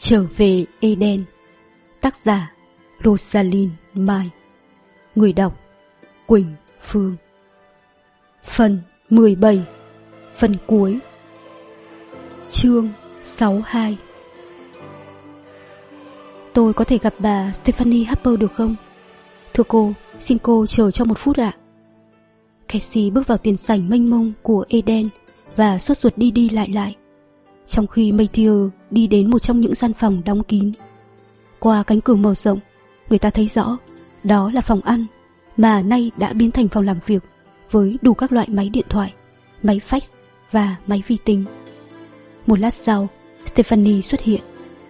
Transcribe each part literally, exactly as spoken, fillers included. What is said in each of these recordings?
Trở về Eden. Tác giả Rosalind Mai. Người đọc Quỳnh Phương. Phần mười bảy. Phần cuối. Chương sáu mươi hai. Tôi có thể gặp bà Stephanie Harper được không? Thưa cô, xin cô chờ cho một phút ạ. Cassie bước vào tiền sảnh mênh mông của Eden và sốt ruột đi đi lại lại, trong khi Matthew đi đến một trong những gian phòng đóng kín. Qua cánh cửa mở rộng, người ta thấy rõ đó là phòng ăn mà nay đã biến thành phòng làm việc với đủ các loại máy điện thoại, máy fax và máy vi tính. Một lát sau, Stephanie xuất hiện.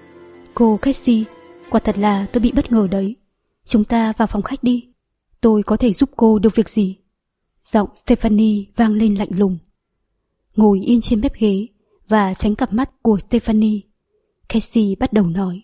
Cô Cassie, quả thật là tôi bị bất ngờ đấy. Chúng ta vào phòng khách đi. Tôi có thể giúp cô được việc gì? Giọng Stephanie vang lên lạnh lùng. Ngồi yên trên bếp ghế và tránh cặp mắt của Stephanie, Cassie bắt đầu nói.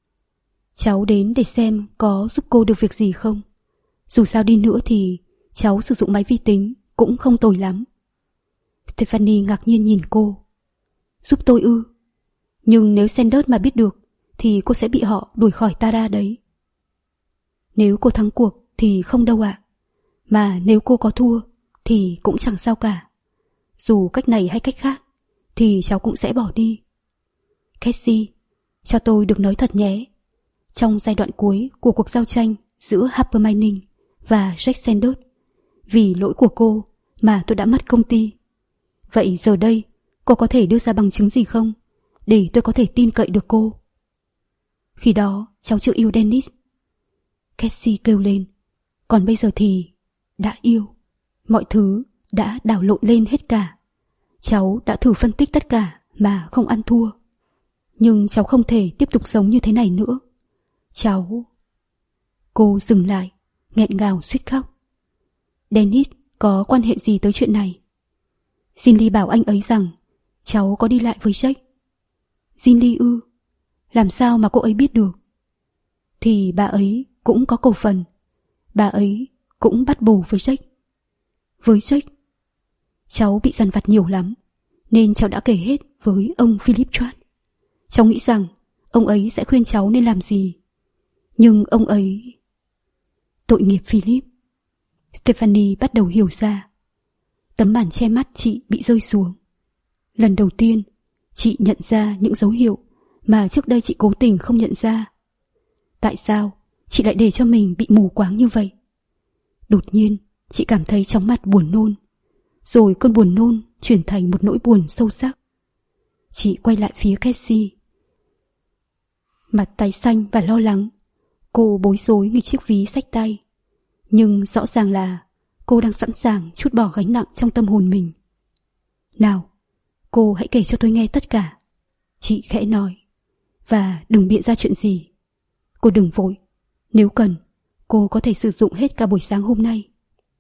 Cháu đến để xem có giúp cô được việc gì không. Dù sao đi nữa thì cháu sử dụng máy vi tính cũng không tồi lắm. Stephanie ngạc nhiên nhìn cô. Giúp tôi ư? Nhưng nếu Sanders mà biết được thì cô sẽ bị họ đuổi khỏi Tara đấy. Nếu cô thắng cuộc thì không đâu ạ. Mà nếu cô có thua thì cũng chẳng sao cả. Dù cách này hay cách khác thì cháu cũng sẽ bỏ đi. Cassie, cho tôi được nói thật nhé. Trong giai đoạn cuối của cuộc giao tranh giữa Harper Mining và Jack Sanders, vì lỗi của cô mà tôi đã mất công ty. Vậy giờ đây cô có thể đưa ra bằng chứng gì không, để tôi có thể tin cậy được cô? Khi đó cháu chưa yêu Dennis. Cassie kêu lên. Còn bây giờ thì đã yêu. Mọi thứ đã đảo lộn lên hết cả. Cháu đã thử phân tích tất cả mà không ăn thua. Nhưng cháu không thể tiếp tục sống như thế này nữa. Cháu... Cô dừng lại, nghẹn ngào suýt khóc. Dennis có quan hệ gì tới chuyện này? Ginny bảo anh ấy rằng cháu có đi lại với Jack. Ginny ư? Làm sao mà cô ấy biết được? Thì bà ấy cũng có cổ phần. Bà ấy cũng bắt bồ với Jack. Với Jack? Cháu bị dằn vặt nhiều lắm, nên cháu đã kể hết với ông Philip Tratt. Cháu nghĩ rằng ông ấy sẽ khuyên cháu nên làm gì. Nhưng ông ấy... Tội nghiệp Philip. Stephanie bắt đầu hiểu ra. Tấm màn che mắt chị bị rơi xuống. Lần đầu tiên, chị nhận ra những dấu hiệu mà trước đây chị cố tình không nhận ra. Tại sao chị lại để cho mình bị mù quáng như vậy? Đột nhiên, chị cảm thấy chóng mặt buồn nôn. Rồi cơn buồn nôn chuyển thành một nỗi buồn sâu sắc. Chị quay lại phía Cassie. Mặt tái xanh và lo lắng, cô bối rối nghịch chiếc ví xách tay. Nhưng rõ ràng là cô đang sẵn sàng trút bỏ gánh nặng trong tâm hồn mình. Nào, cô hãy kể cho tôi nghe tất cả. Chị khẽ nói. Và đừng biện ra chuyện gì. Cô đừng vội. Nếu cần, cô có thể sử dụng hết cả buổi sáng hôm nay.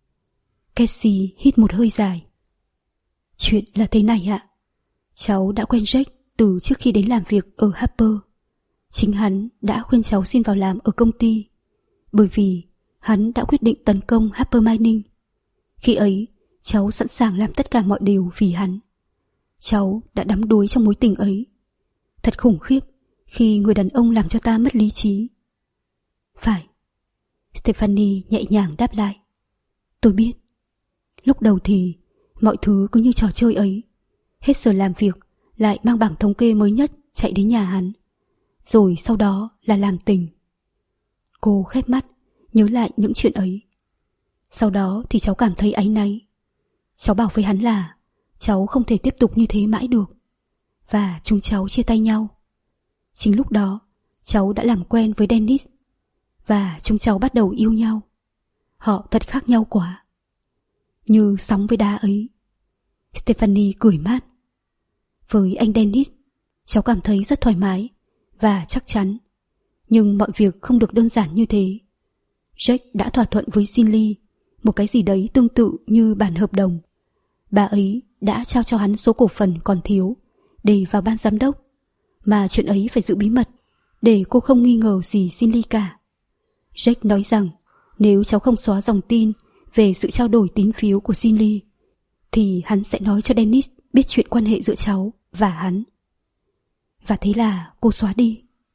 Cassie hít một hơi dài. Chuyện là thế này ạ. Cháu đã quen Jack từ trước khi đến làm việc ở Harper. Chính hắn đã khuyên cháu xin vào làm ở công ty, bởi vì hắn đã quyết định tấn công Harper Mining. Khi ấy, cháu sẵn sàng làm tất cả mọi điều vì hắn. Cháu đã đắm đuối trong mối tình ấy. Thật khủng khiếp khi người đàn ông làm cho ta mất lý trí. Phải. Stephanie nhẹ nhàng đáp lại. Tôi biết. Lúc đầu thì mọi thứ cứ như trò chơi ấy. Hết giờ làm việc lại mang bảng thống kê mới nhất chạy đến nhà hắn. Rồi sau đó là làm tình. Cô khép mắt nhớ lại những chuyện ấy. Sau đó thì cháu cảm thấy áy náy. Cháu bảo với hắn là cháu không thể tiếp tục như thế mãi được. Và chúng cháu chia tay nhau. Chính lúc đó cháu đã làm quen với Dennis. Và chúng cháu bắt đầu yêu nhau. Họ thật khác nhau quá. Như sóng với đá ấy. Stephanie cười mát. Với anh Dennis, cháu cảm thấy rất thoải mái và chắc chắn. Nhưng mọi việc không được đơn giản như thế. Jack đã thỏa thuận với Ginny một cái gì đấy tương tự như bản hợp đồng. Bà ấy đã trao cho hắn số cổ phần còn thiếu để vào ban giám đốc. Mà chuyện ấy phải giữ bí mật để cô không nghi ngờ gì Ginny cả. Jack nói rằng nếu cháu không xóa dòng tin về sự trao đổi tín phiếu của Ginny thì hắn sẽ nói cho Dennis biết chuyện quan hệ giữa cháu và hắn. Và thế là cô xóa đi.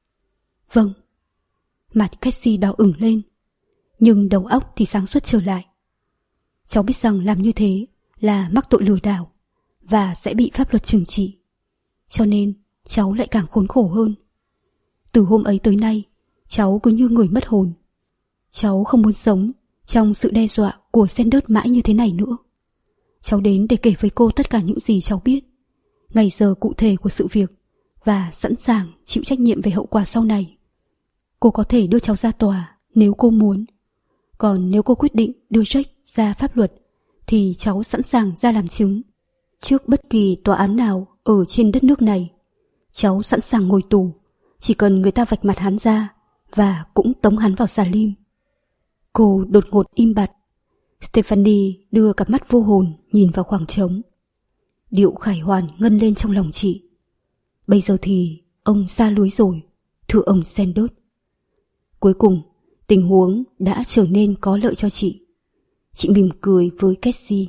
Vâng. Mặt Cassie đỏ ửng lên, nhưng đầu óc thì sáng suốt trở lại. Cháu biết rằng làm như thế là mắc tội lừa đảo và sẽ bị pháp luật trừng trị. Cho nên cháu lại càng khốn khổ hơn. Từ hôm ấy tới nay, cháu cứ như người mất hồn. Cháu không muốn sống trong sự đe dọa của Sanders mãi như thế này nữa. Cháu đến để kể với cô tất cả những gì cháu biết, ngày giờ cụ thể của sự việc, và sẵn sàng chịu trách nhiệm về hậu quả sau này. Cô có thể đưa cháu ra tòa nếu cô muốn. Còn nếu cô quyết định đưa Jack ra pháp luật, thì cháu sẵn sàng ra làm chứng trước bất kỳ tòa án nào ở trên đất nước này. Cháu sẵn sàng ngồi tù, chỉ cần người ta vạch mặt hắn ra, và cũng tống hắn vào xà lim. Cô đột ngột im bặt. Stephanie đưa cặp mắt vô hồn nhìn vào khoảng trống. Điệu khải hoàn ngân lên trong lòng chị. Bây giờ thì ông xa lưới rồi, thưa ông Sanders. Cuối cùng, tình huống đã trở nên có lợi cho chị. Chị mỉm cười với Cassie.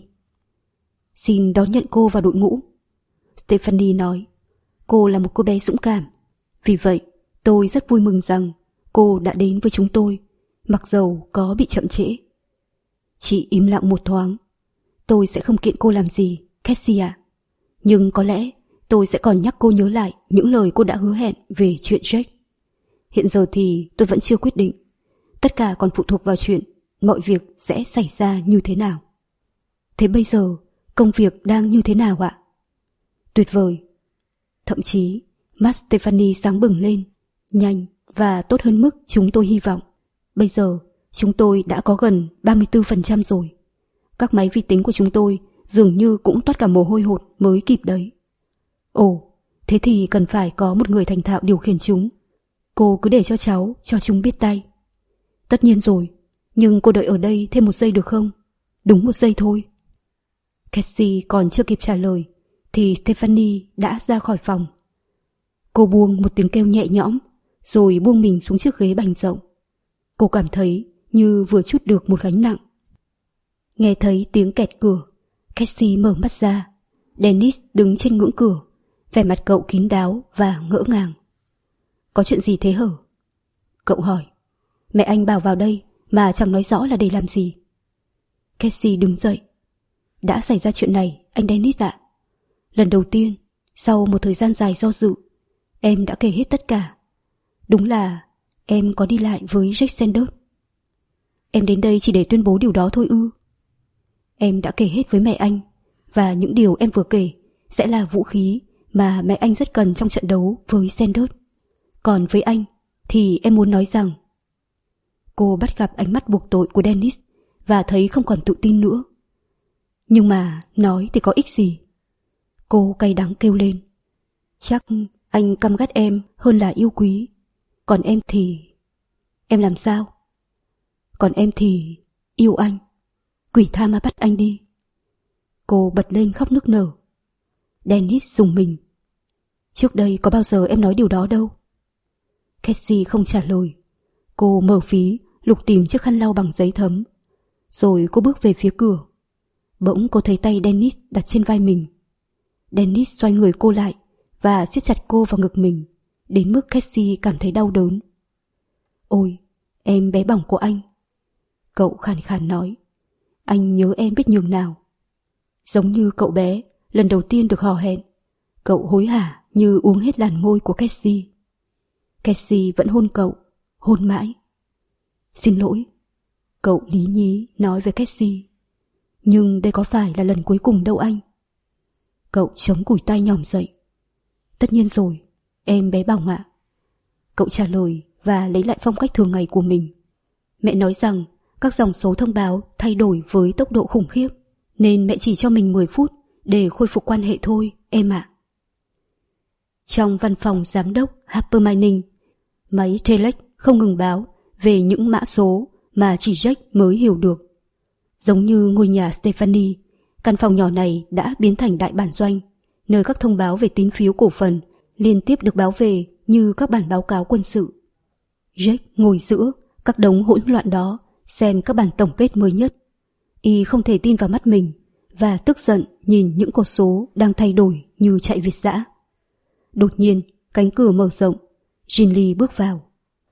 Xin đón nhận cô vào đội ngũ. Stephanie nói, cô là một cô bé dũng cảm. Vì vậy, tôi rất vui mừng rằng cô đã đến với chúng tôi, mặc dầu có bị chậm trễ. Chị im lặng một thoáng. Tôi sẽ không kiện cô làm gì, Cassie ạ. Nhưng có lẽ tôi sẽ còn nhắc cô nhớ lại những lời cô đã hứa hẹn về chuyện Jack. Hiện giờ thì tôi vẫn chưa quyết định. Tất cả còn phụ thuộc vào chuyện mọi việc sẽ xảy ra như thế nào. Thế bây giờ, công việc đang như thế nào ạ? Tuyệt vời. Thậm chí, mắt Stephanie sáng bừng lên, nhanh và tốt hơn mức chúng tôi hy vọng. Bây giờ, chúng tôi đã có gần ba mươi tư phần trăm rồi. Các máy vi tính của chúng tôi dường như cũng toát cả mồ hôi hột mới kịp đấy. Ồ, thế thì cần phải có một người thành thạo điều khiển chúng. Cô cứ để cho cháu cho chúng biết tay. Tất nhiên rồi, nhưng cô đợi ở đây thêm một giây được không? Đúng một giây thôi. Cassie còn chưa kịp trả lời thì Stephanie đã ra khỏi phòng. Cô buông một tiếng kêu nhẹ nhõm, rồi buông mình xuống chiếc ghế bành rộng. Cô cảm thấy như vừa trút được một gánh nặng. Nghe thấy tiếng kẹt cửa, Cassie mở mắt ra. Dennis đứng trên ngưỡng cửa, vẻ mặt cậu kín đáo và ngỡ ngàng. Có chuyện gì thế hở? Cậu hỏi. Mẹ anh bảo vào đây mà chẳng nói rõ là để làm gì. Cassie đứng dậy. Đã xảy ra chuyện này, anh Dennis ạ. Lần đầu tiên, sau một thời gian dài do dự, em đã kể hết tất cả. Đúng là em có đi lại với Jack Sanders. Em đến đây chỉ để tuyên bố điều đó thôi ư? Em đã kể hết với mẹ anh, và những điều em vừa kể sẽ là vũ khí mà mẹ anh rất cần trong trận đấu với Sanders. Còn với anh thì em muốn nói rằng... Cô bắt gặp ánh mắt buộc tội của Dennis và thấy không còn tự tin nữa. Nhưng mà nói thì có ích gì? Cô cay đắng kêu lên. Chắc anh căm ghét em hơn là yêu quý. Còn em thì... Em làm sao? Còn em thì... yêu anh. Quỷ tha mà bắt anh đi. Cô bật lên khóc nức nở. Dennis rùng mình. Trước đây có bao giờ em nói điều đó đâu. Cassie không trả lời. Cô mở ví, lục tìm chiếc khăn lau bằng giấy thấm. Rồi cô bước về phía cửa. Bỗng cô thấy tay Dennis đặt trên vai mình. Dennis xoay người cô lại và siết chặt cô vào ngực mình, đến mức Cassie cảm thấy đau đớn. Ôi, em bé bỏng của anh. Cậu khàn khàn nói. Anh nhớ em biết nhường nào. Giống như cậu bé lần đầu tiên được hò hẹn, cậu hối hả như uống hết làn môi của Cassie. Cassie vẫn hôn cậu, hôn mãi. Xin lỗi, cậu lý nhí nói với Cassie. Nhưng đây có phải là lần cuối cùng đâu anh. Cậu chống cùi tay nhỏm dậy. Tất nhiên rồi, em bé bỏng ạ. Cậu trả lời và lấy lại phong cách thường ngày của mình. Mẹ nói rằng các dòng số thông báo thay đổi với tốc độ khủng khiếp, nên mẹ chỉ cho mình mười phút để khôi phục quan hệ thôi, em ạ. Trong văn phòng giám đốc Harper Mining, máy telex không ngừng báo về những mã số mà chỉ Jack mới hiểu được. Giống như ngôi nhà Stephanie, căn phòng nhỏ này đã biến thành đại bản doanh, nơi các thông báo về tín phiếu cổ phần liên tiếp được báo về như các bản báo cáo quân sự. Jack ngồi giữa các đống hỗn loạn đó, xem các bản tổng kết mới nhất. Y không thể tin vào mắt mình và tức giận nhìn những con số đang thay đổi như chạy việt dã. Đột nhiên, cánh cửa mở rộng, Ginley bước vào.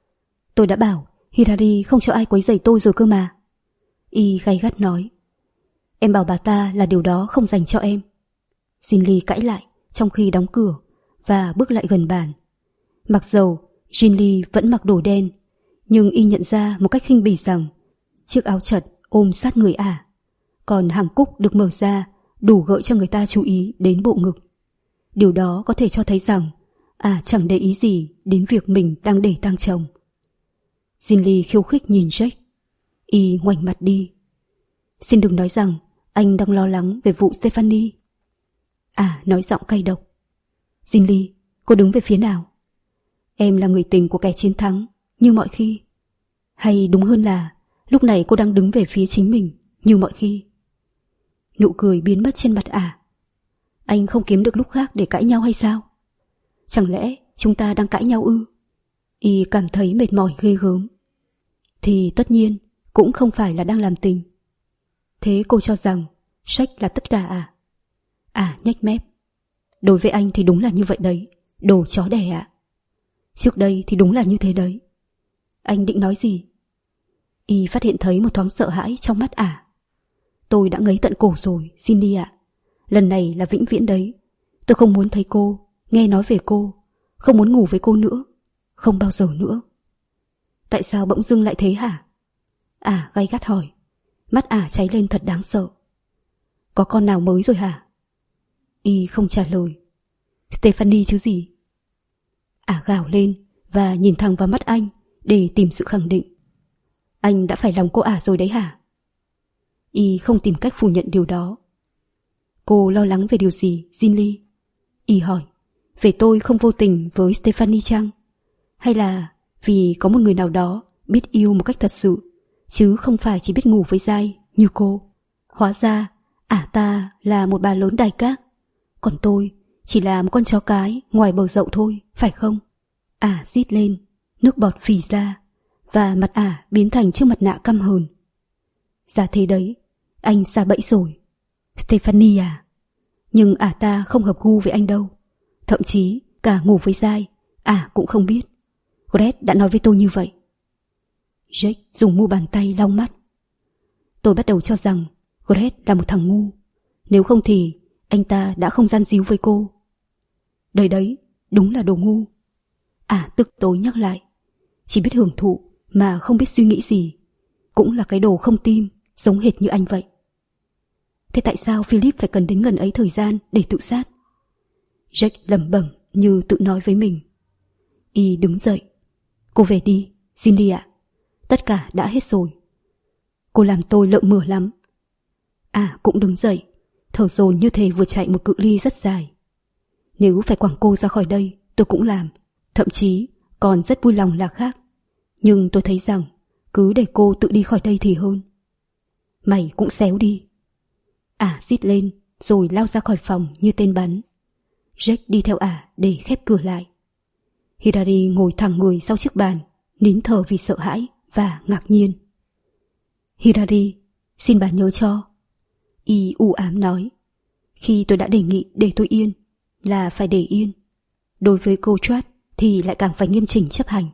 Tôi đã bảo Hirari không cho ai quấy rầy tôi rồi cơ mà. Y gay gắt nói. Em bảo bà ta là điều đó không dành cho em. Jinli cãi lại trong khi đóng cửa và bước lại gần bàn. Mặc dầu Jinli vẫn mặc đồ đen, nhưng Y nhận ra một cách khinh bỉ rằng chiếc áo chật ôm sát người ả, còn hàng cúc được mở ra đủ gợi cho người ta chú ý đến bộ ngực. Điều đó có thể cho thấy rằng ả chẳng để ý gì đến việc mình đang để tang chồng. Jinli khiêu khích nhìn Jack. Y ngoảnh mặt đi. Xin đừng nói rằng anh đang lo lắng về vụ Stephanie. À, nói giọng cay độc. Jinli, cô đứng về phía nào? Em là người tình của kẻ chiến thắng, như mọi khi. Hay đúng hơn là lúc này cô đang đứng về phía chính mình, như mọi khi. Nụ cười biến mất trên mặt ả. Anh không kiếm được lúc khác để cãi nhau hay sao? Chẳng lẽ chúng ta đang cãi nhau ư? Y cảm thấy mệt mỏi ghê gớm. Thì tất nhiên cũng không phải là đang làm tình. Thế cô cho rằng Jack là tất cả à? À, nhếch mép. Đối với anh thì đúng là như vậy đấy, đồ chó đẻ ạ. Trước đây thì đúng là như thế đấy. Anh định nói gì? Y phát hiện thấy một thoáng sợ hãi trong mắt ả. Tôi đã ngấy tận cổ rồi, Cindy ạ. Lần này là vĩnh viễn đấy. Tôi không muốn thấy cô, nghe nói về cô, không muốn ngủ với cô nữa, không bao giờ nữa. Tại sao bỗng dưng lại thế hả? Ả gay gắt hỏi. Mắt ả cháy lên thật đáng sợ. Có con nào mới rồi hả? Y không trả lời. Stephanie chứ gì? Ả gào lên và nhìn thẳng vào mắt anh để tìm sự khẳng định. Anh đã phải lòng cô ả rồi đấy hả? Y không tìm cách phủ nhận điều đó. Cô lo lắng về điều gì, Jinli? Y hỏi. Về tôi không vô tình với Stephanie chăng? Hay là vì có một người nào đó biết yêu một cách thật sự, chứ không phải chỉ biết ngủ với dai như cô? Hóa ra ả ta là một bà lớn đài các, còn tôi chỉ là một con chó cái ngoài bờ dậu thôi, phải không? Ả rít lên, nước bọt phì ra, và mặt ả biến thành chiếc mặt nạ căm hờn. Dạ thế đấy, anh sa bẫy rồi. Stephanie à? Nhưng ả ta không hợp gu với anh đâu. Thậm chí cả ngủ với dai, ả cũng không biết. Gret đã nói với tôi như vậy. Jack dùng mu bàn tay lau mắt. Tôi bắt đầu cho rằng Gret là một thằng ngu. Nếu không thì anh ta đã không gian díu với cô. Đấy đấy, đúng là đồ ngu. Ả tức tối nhắc lại. Chỉ biết hưởng thụ mà không biết suy nghĩ gì, cũng là cái đồ không tim, giống hệt như anh vậy. Thế tại sao Philip phải cần đến ngần ấy thời gian để tự sát? Jack lẩm bẩm như tự nói với mình. Y đứng dậy. Cô về đi, Cindy ạ. Tất cả đã hết rồi. Cô làm tôi lợ mửa lắm. À cũng đứng dậy, thở dồn như thể vừa chạy một cự ly rất dài. Nếu phải quẳng cô ra khỏi đây, tôi cũng làm. Thậm chí còn rất vui lòng là khác. Nhưng tôi thấy rằng cứ để cô tự đi khỏi đây thì hơn. Mày cũng xéo đi. Ả rít lên rồi lao ra khỏi phòng như tên bắn. Jack đi theo ả để khép cửa lại. Hirari ngồi thẳng người sau chiếc bàn, nín thở vì sợ hãi và ngạc nhiên. Hirari, xin bà nhớ cho. Y u ám nói. Khi tôi đã đề nghị để tôi yên, là phải để yên. Đối với cô Trapp thì lại càng phải nghiêm chỉnh chấp hành.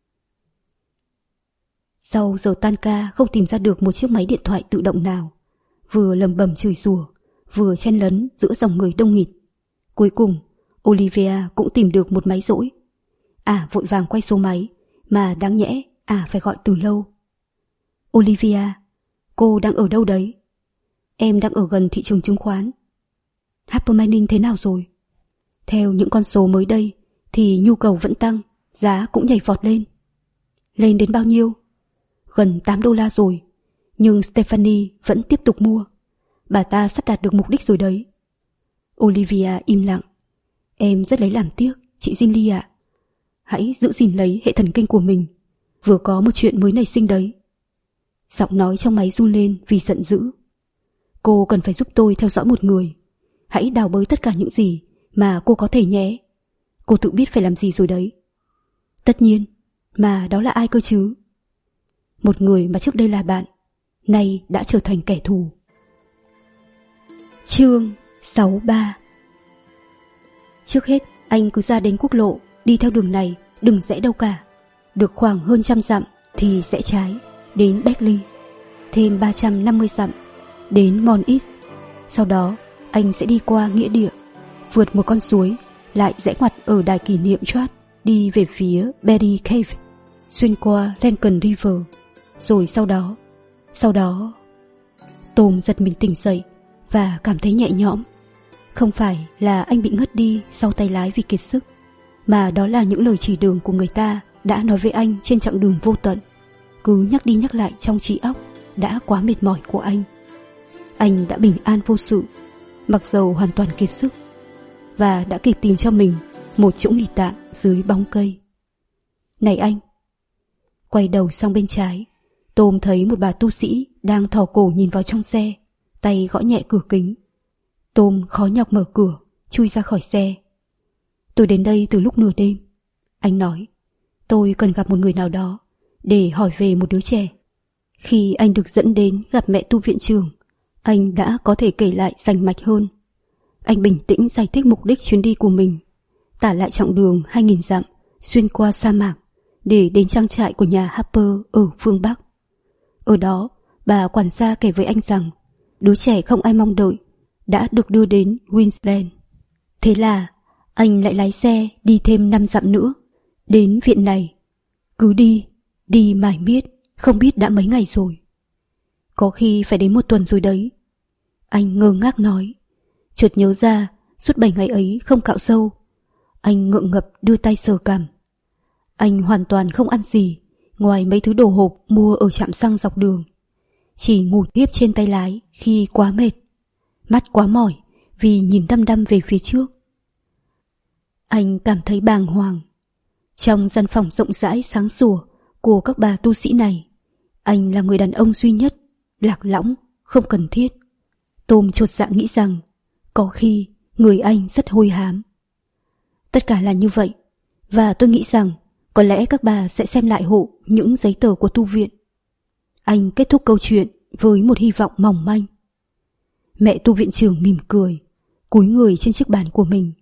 Sau giờ tan ca không tìm ra được một chiếc máy điện thoại tự động nào, vừa lầm bầm chửi rủa, vừa chen lấn giữa dòng người đông nghịt. Cuối cùng, Olivia cũng tìm được một máy rỗi. Ả vội vàng quay số máy, mà đáng nhẽ Ả phải gọi từ lâu. Olivia, cô đang ở đâu đấy? Em đang ở gần thị trường chứng khoán. Harper Mining thế nào rồi? Theo những con số mới đây thì nhu cầu vẫn tăng, giá cũng nhảy vọt lên. Lên đến bao nhiêu? Gần tám đô la rồi. Nhưng Stephanie vẫn tiếp tục mua. Bà ta sắp đạt được mục đích rồi đấy. Olivia im lặng. Em rất lấy làm tiếc, chị Jinli ạ. Hãy giữ gìn lấy hệ thần kinh của mình. Vừa có một chuyện mới nảy sinh đấy. Giọng nói trong máy run lên vì giận dữ. Cô cần phải giúp tôi theo dõi một người. Hãy đào bới tất cả những gì mà cô có thể nhé. Cô tự biết phải làm gì rồi đấy. Tất nhiên, mà đó là ai cơ chứ? Một người mà trước đây là bạn, nay đã trở thành kẻ thù. Chương sáu mươi ba. Trước hết, anh cứ ra đến quốc lộ, đi theo đường này, đừng rẽ đâu cả. Được khoảng hơn trăm dặm thì rẽ trái đến Beckley, thêm ba trăm năm mươi dặm đến Monteith. Sau đó anh sẽ đi qua nghĩa địa, vượt một con suối, lại rẽ ngoặt ở đài kỷ niệm Chart đi về phía Berry Cave, xuyên qua Lincoln River. Rồi sau đó, sau đó... Tom giật mình tỉnh dậy và cảm thấy nhẹ nhõm. Không phải là anh bị ngất đi sau tay lái vì kiệt sức, mà đó là những lời chỉ đường của người ta đã nói với anh trên chặng đường vô tận, cứ nhắc đi nhắc lại trong trí óc đã quá mệt mỏi của anh. Anh đã bình an vô sự, mặc dầu hoàn toàn kiệt sức, và đã kịp tìm cho mình một chỗ nghỉ tạm dưới bóng cây. Này anh! Quay đầu sang bên trái, Tom thấy một bà tu sĩ đang thò cổ nhìn vào trong xe, tay gõ nhẹ cửa kính. Tom khó nhọc mở cửa, chui ra khỏi xe. Tôi đến đây từ lúc nửa đêm, anh nói. Tôi cần gặp một người nào đó để hỏi về một đứa trẻ. Khi anh được dẫn đến gặp mẹ tu viện trưởng, anh đã có thể kể lại rành mạch hơn. Anh bình tĩnh giải thích mục đích chuyến đi của mình, tả lại chặng đường hai nghìn dặm xuyên qua sa mạc để đến trang trại của nhà Harper ở phương Bắc. Ở đó, bà quản gia kể với anh rằng đứa trẻ không ai mong đợi đã được đưa đến Queensland. Thế là anh lại lái xe đi thêm năm dặm nữa, đến viện này. Cứ đi, đi mãi miết, không biết đã mấy ngày rồi. Có khi phải đến một tuần rồi đấy. Anh ngơ ngác nói, chợt nhớ ra suốt bảy ngày ấy không cạo râu. Anh ngượng ngập đưa tay sờ cằm. Anh hoàn toàn không ăn gì ngoài mấy thứ đồ hộp mua ở trạm xăng dọc đường, chỉ ngủ tiếp trên tay lái khi quá mệt, mắt quá mỏi vì nhìn đăm đăm về phía trước. Anh cảm thấy bàng hoàng. Trong gian phòng rộng rãi sáng sủa của các bà tu sĩ này, anh là người đàn ông duy nhất, lạc lõng, không cần thiết. Tom chột dạ nghĩ rằng có khi người anh rất hôi hám. Tất cả là như vậy, và tôi nghĩ rằng có lẽ các bà sẽ xem lại hộ những giấy tờ của tu viện. Anh kết thúc câu chuyện với một hy vọng mỏng manh. Mẹ tu viện trưởng mỉm cười, cúi người trên chiếc bàn của mình.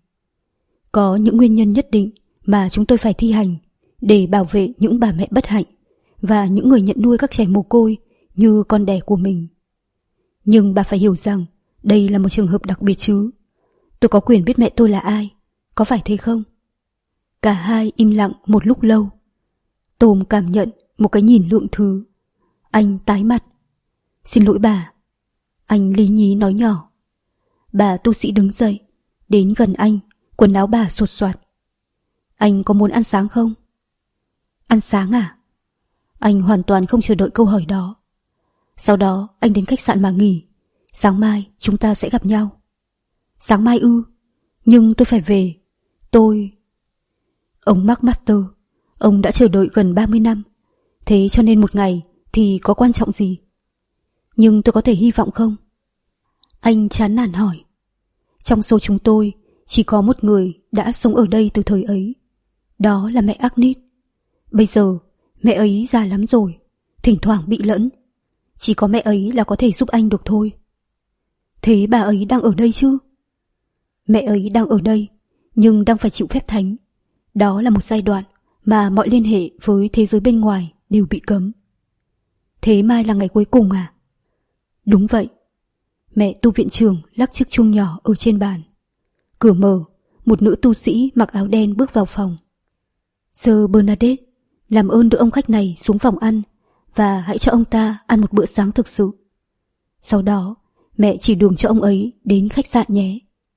Có những nguyên nhân nhất định mà chúng tôi phải thi hành để bảo vệ những bà mẹ bất hạnh và những người nhận nuôi các trẻ mồ côi như con đẻ của mình. Nhưng bà phải hiểu rằng đây là một trường hợp đặc biệt chứ. Tôi có quyền biết mẹ tôi là ai, có phải thế không? Cả hai im lặng một lúc lâu. Tom cảm nhận một cái nhìn lượng thứ. Anh tái mặt. Xin lỗi bà. Anh lý nhí nói nhỏ. Bà tu sĩ đứng dậy, đến gần anh, quần áo bà sột soạt. Anh có muốn ăn sáng không? Ăn sáng à? Anh hoàn toàn không chờ đợi câu hỏi đó. Sau đó anh đến khách sạn mà nghỉ. Sáng mai chúng ta sẽ gặp nhau. Sáng mai ư? Nhưng tôi phải về. Tôi... Ông McMaster, ông đã chờ đợi gần ba mươi năm. Thế cho nên một ngày thì có quan trọng gì? Nhưng tôi có thể hy vọng không? Anh chán nản hỏi. Trong số chúng tôi chỉ có một người đã sống ở đây từ thời ấy. Đó là mẹ Agnes. Bây giờ mẹ ấy già lắm rồi, thỉnh thoảng bị lẫn. Chỉ có mẹ ấy là có thể giúp anh được thôi. Thế bà ấy đang ở đây chứ? Mẹ ấy đang ở đây, nhưng đang phải chịu phép thánh. Đó là một giai đoạn mà mọi liên hệ với thế giới bên ngoài đều bị cấm. Thế mai là ngày cuối cùng à? Đúng vậy. Mẹ tu viện trưởng lắc chiếc chuông nhỏ ở trên bàn. Cửa mở, một nữ tu sĩ mặc áo đen bước vào phòng. Sir Bernadette, làm ơn đưa ông khách này xuống phòng ăn và hãy cho ông ta ăn một bữa sáng thực sự. Sau đó, mẹ chỉ đường cho ông ấy đến khách sạn nhé.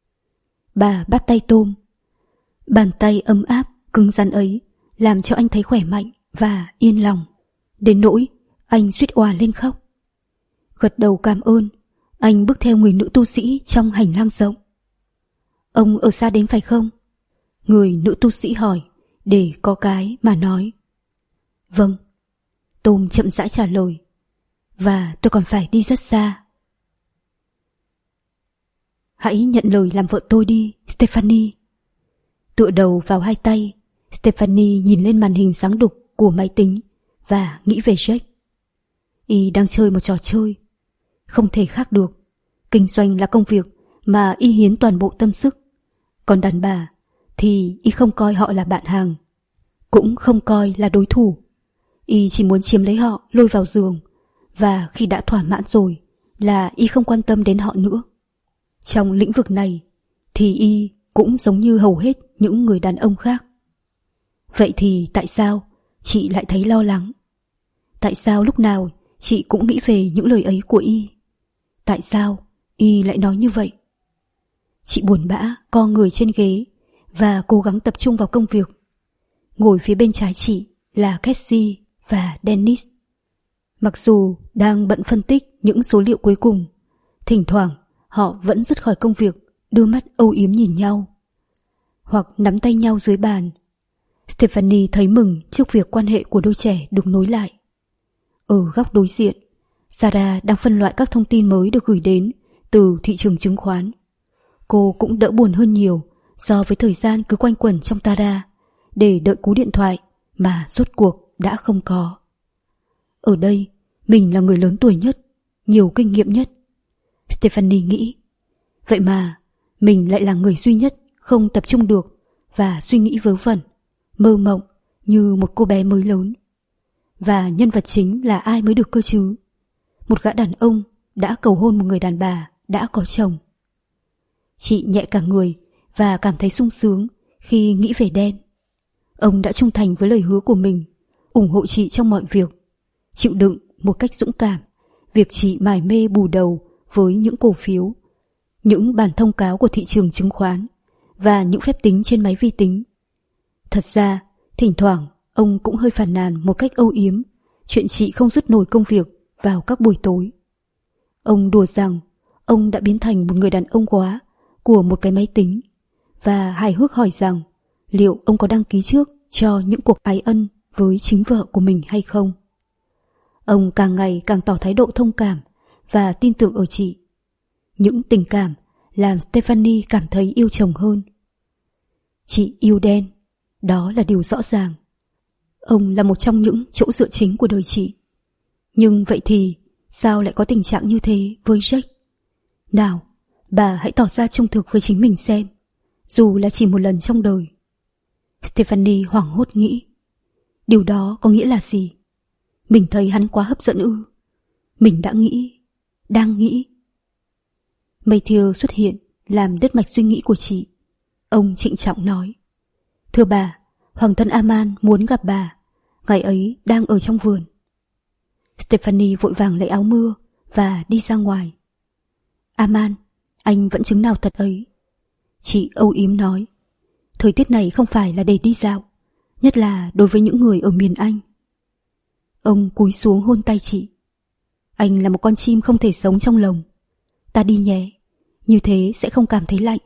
Bà bắt tay Tom. Bàn tay ấm áp, cứng rắn ấy làm cho anh thấy khỏe mạnh và yên lòng, đến nỗi anh suýt òa lên khóc. Gật đầu cảm ơn, anh bước theo người nữ tu sĩ trong hành lang rộng. Ông ở xa đến phải không? Người nữ tu sĩ hỏi, để có cái mà nói. Vâng. Tom chậm rãi trả lời. Và tôi còn phải đi rất xa. Hãy nhận lời làm vợ tôi đi, Stephanie. Tựa đầu vào hai tay, Stephanie nhìn lên màn hình sáng đục của máy tính và nghĩ về Jack. Y đang chơi một trò chơi. Không thể khác được. Kinh doanh là công việc mà Y hiến toàn bộ tâm sức. Còn đàn bà thì Y không coi họ là bạn hàng. cũng không coi là đối thủ. Y chỉ muốn chiếm lấy họ lôi vào giường, và khi đã thỏa mãn rồi là Y không quan tâm đến họ nữa. Trong lĩnh vực này thì Y cũng giống như hầu hết những người đàn ông khác. Vậy thì tại sao chị lại thấy lo lắng? Tại sao lúc nào chị cũng nghĩ về những lời ấy của Y? Tại sao Y lại nói như vậy? Chị buồn bã co người trên ghế và cố gắng tập trung vào công việc. Ngồi phía bên trái chị là Cassie và Dennis. Mặc dù đang bận phân tích những số liệu cuối cùng, thỉnh thoảng họ vẫn dứt khỏi công việc, đưa mắt âu yếm nhìn nhau, hoặc nắm tay nhau dưới bàn. Stephanie thấy mừng trước việc quan hệ của đôi trẻ được nối lại. Ở góc đối diện, Sarah đang phân loại các thông tin mới được gửi đến từ thị trường chứng khoán. Cô cũng đỡ buồn hơn nhiều so với thời gian cứ quanh quẩn trong Tara để đợi cú điện thoại mà rốt cuộc đã không có. Ở đây, mình là người lớn tuổi nhất, nhiều kinh nghiệm nhất, Stephanie nghĩ. Vậy mà, mình lại là người duy nhất không tập trung được và suy nghĩ vớ vẩn, mơ mộng như một cô bé mới lớn. Và nhân vật chính là ai mới được cơ chứ? Một gã đàn ông đã cầu hôn một người đàn bà đã có chồng. Chị nhẹ cả người và cảm thấy sung sướng khi nghĩ về Dan. Ông đã trung thành với lời hứa của mình, ủng hộ chị trong mọi việc, chịu đựng một cách dũng cảm việc chị mải mê bù đầu với những cổ phiếu, những bản thông cáo của thị trường chứng khoán và những phép tính trên máy vi tính. Thật ra, thỉnh thoảng ông cũng hơi phàn nàn một cách âu yếm chuyện chị không dứt nổi công việc vào các buổi tối. Ông đùa rằng ông đã biến thành một người đàn ông quá của một cái máy tính, và hài hước hỏi rằng liệu ông có đăng ký trước cho những cuộc ái ân với chính vợ của mình hay không. Ông càng ngày càng tỏ thái độ thông cảm và tin tưởng ở chị. Những tình cảm làm Stephanie cảm thấy yêu chồng hơn. Chị yêu Dan, đó là điều rõ ràng. Ông là một trong những chỗ dựa chính của đời chị. Nhưng vậy thì sao lại có tình trạng như thế với Jack? Nào, bà hãy tỏ ra trung thực với chính mình xem, dù là chỉ một lần trong đời. Stephanie hoảng hốt nghĩ. Điều đó có nghĩa là gì? Mình thấy hắn quá hấp dẫn ư? Mình đã nghĩ, đang nghĩ. Matthew xuất hiện làm đứt mạch suy nghĩ của chị. Ông trịnh trọng nói: Thưa bà, Hoàng thân Aman muốn gặp bà. Ngày ấy đang ở trong vườn. Stephanie vội vàng lấy áo mưa và đi ra ngoài. Aman, anh vẫn chứng nào tật ấy. Chị âu yếm nói: Thời tiết này không phải là để đi dạo, nhất là đối với những người ở miền Anh. Ông cúi xuống hôn tay chị. Anh là một con chim không thể sống trong lồng. Ta đi nhé, như thế sẽ không cảm thấy lạnh.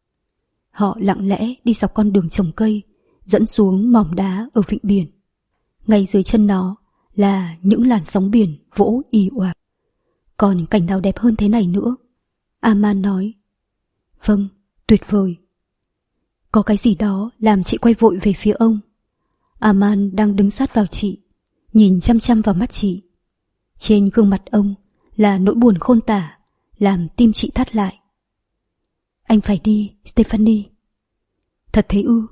Họ lặng lẽ đi dọc con đường trồng cây dẫn xuống mỏm đá ở vịnh biển. Ngay dưới chân nó là những làn sóng biển vỗ ì oạp. Còn cảnh nào đẹp hơn thế này nữa? Aman nói. Vâng, tuyệt vời. Có cái gì đó làm chị quay vội về phía ông. Aman đang đứng sát vào chị, nhìn chăm chăm vào mắt chị. Trên gương mặt ông là nỗi buồn khôn tả, làm tim chị thắt lại. Anh phải đi, Stephanie. Thật thế ư?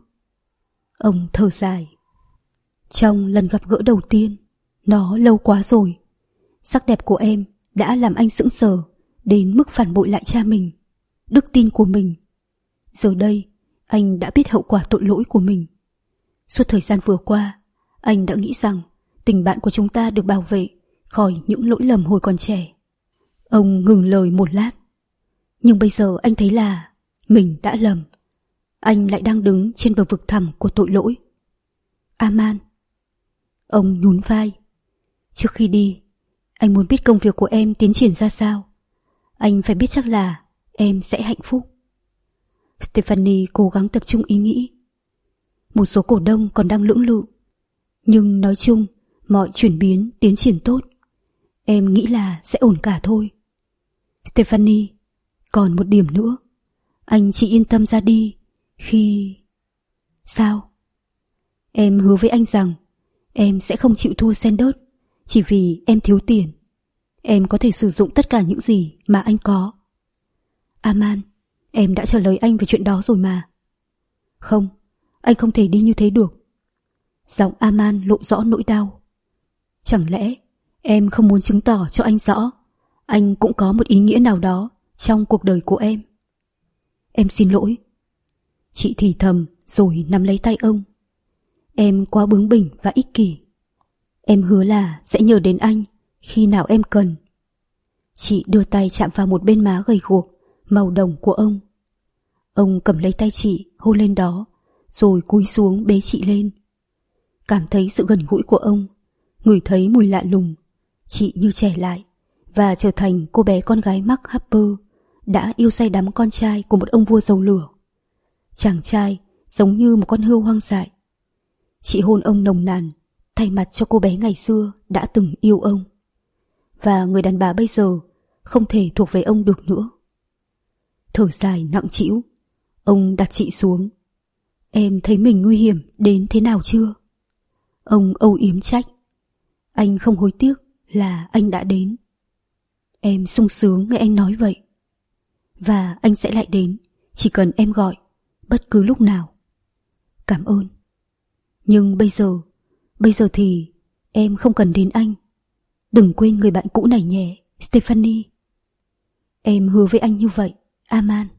Ông thở dài. Trong lần gặp gỡ đầu tiên, nó lâu quá rồi. Sắc đẹp của em đã làm anh sững sờ đến mức phản bội lại cha mình, đức tin của mình. Giờ đây, anh đã biết hậu quả tội lỗi của mình. Suốt thời gian vừa qua, anh đã nghĩ rằng tình bạn của chúng ta được bảo vệ khỏi những lỗi lầm hồi còn trẻ. Ông ngừng lời một lát. Nhưng bây giờ anh thấy là mình đã lầm. Anh lại đang đứng trên bờ vực thẳm của tội lỗi. Aman. Ông nhún vai. Trước khi đi, anh muốn biết công việc của em tiến triển ra sao. Anh phải biết chắc là em sẽ hạnh phúc. Stephanie cố gắng tập trung ý nghĩ. Một số cổ đông còn đang lưỡng lự, nhưng nói chung mọi chuyển biến tiến triển tốt. Em nghĩ là sẽ ổn cả thôi. Stephanie, còn một điểm nữa. Anh chỉ yên tâm ra đi khi... Sao? Em hứa với anh rằng em sẽ không chịu thua Sanders chỉ vì em thiếu tiền. Em có thể sử dụng tất cả những gì mà anh có. Aman, em đã trả lời anh về chuyện đó rồi mà. Không, anh không thể đi như thế được. Giọng Aman lộ rõ nỗi đau. Chẳng lẽ em không muốn chứng tỏ cho anh rõ anh cũng có một ý nghĩa nào đó trong cuộc đời của em? Em xin lỗi. Chị thì thầm rồi nắm lấy tay ông. Em quá bướng bỉnh và ích kỷ. Em hứa là sẽ nhờ đến anh khi nào em cần. Chị đưa tay chạm vào một bên má gầy guộc màu đồng của ông. Ông cầm lấy tay chị, hôn lên đó, rồi cúi xuống bế chị lên. Cảm thấy sự gần gũi của ông, ngửi thấy mùi lạ lùng, chị như trẻ lại và trở thành cô bé con gái Mark Harper đã yêu say đắm con trai của một ông vua dầu lửa. Chàng trai giống như một con hươu hoang dại. Chị hôn ông nồng nàn, thay mặt cho cô bé ngày xưa đã từng yêu ông. Và người đàn bà bây giờ không thể thuộc về ông được nữa. Thở dài nặng trĩu, ông đặt chị xuống. Em thấy mình nguy hiểm đến thế nào chưa? Ông âu yếm trách. Anh không hối tiếc là anh đã đến. Em sung sướng nghe anh nói vậy. Và anh sẽ lại đến, chỉ cần em gọi, bất cứ lúc nào. Cảm ơn. Nhưng bây giờ, bây giờ thì em không cần đến anh. Đừng quên người bạn cũ này nhé, Stephanie. Em hứa với anh như vậy, Aman.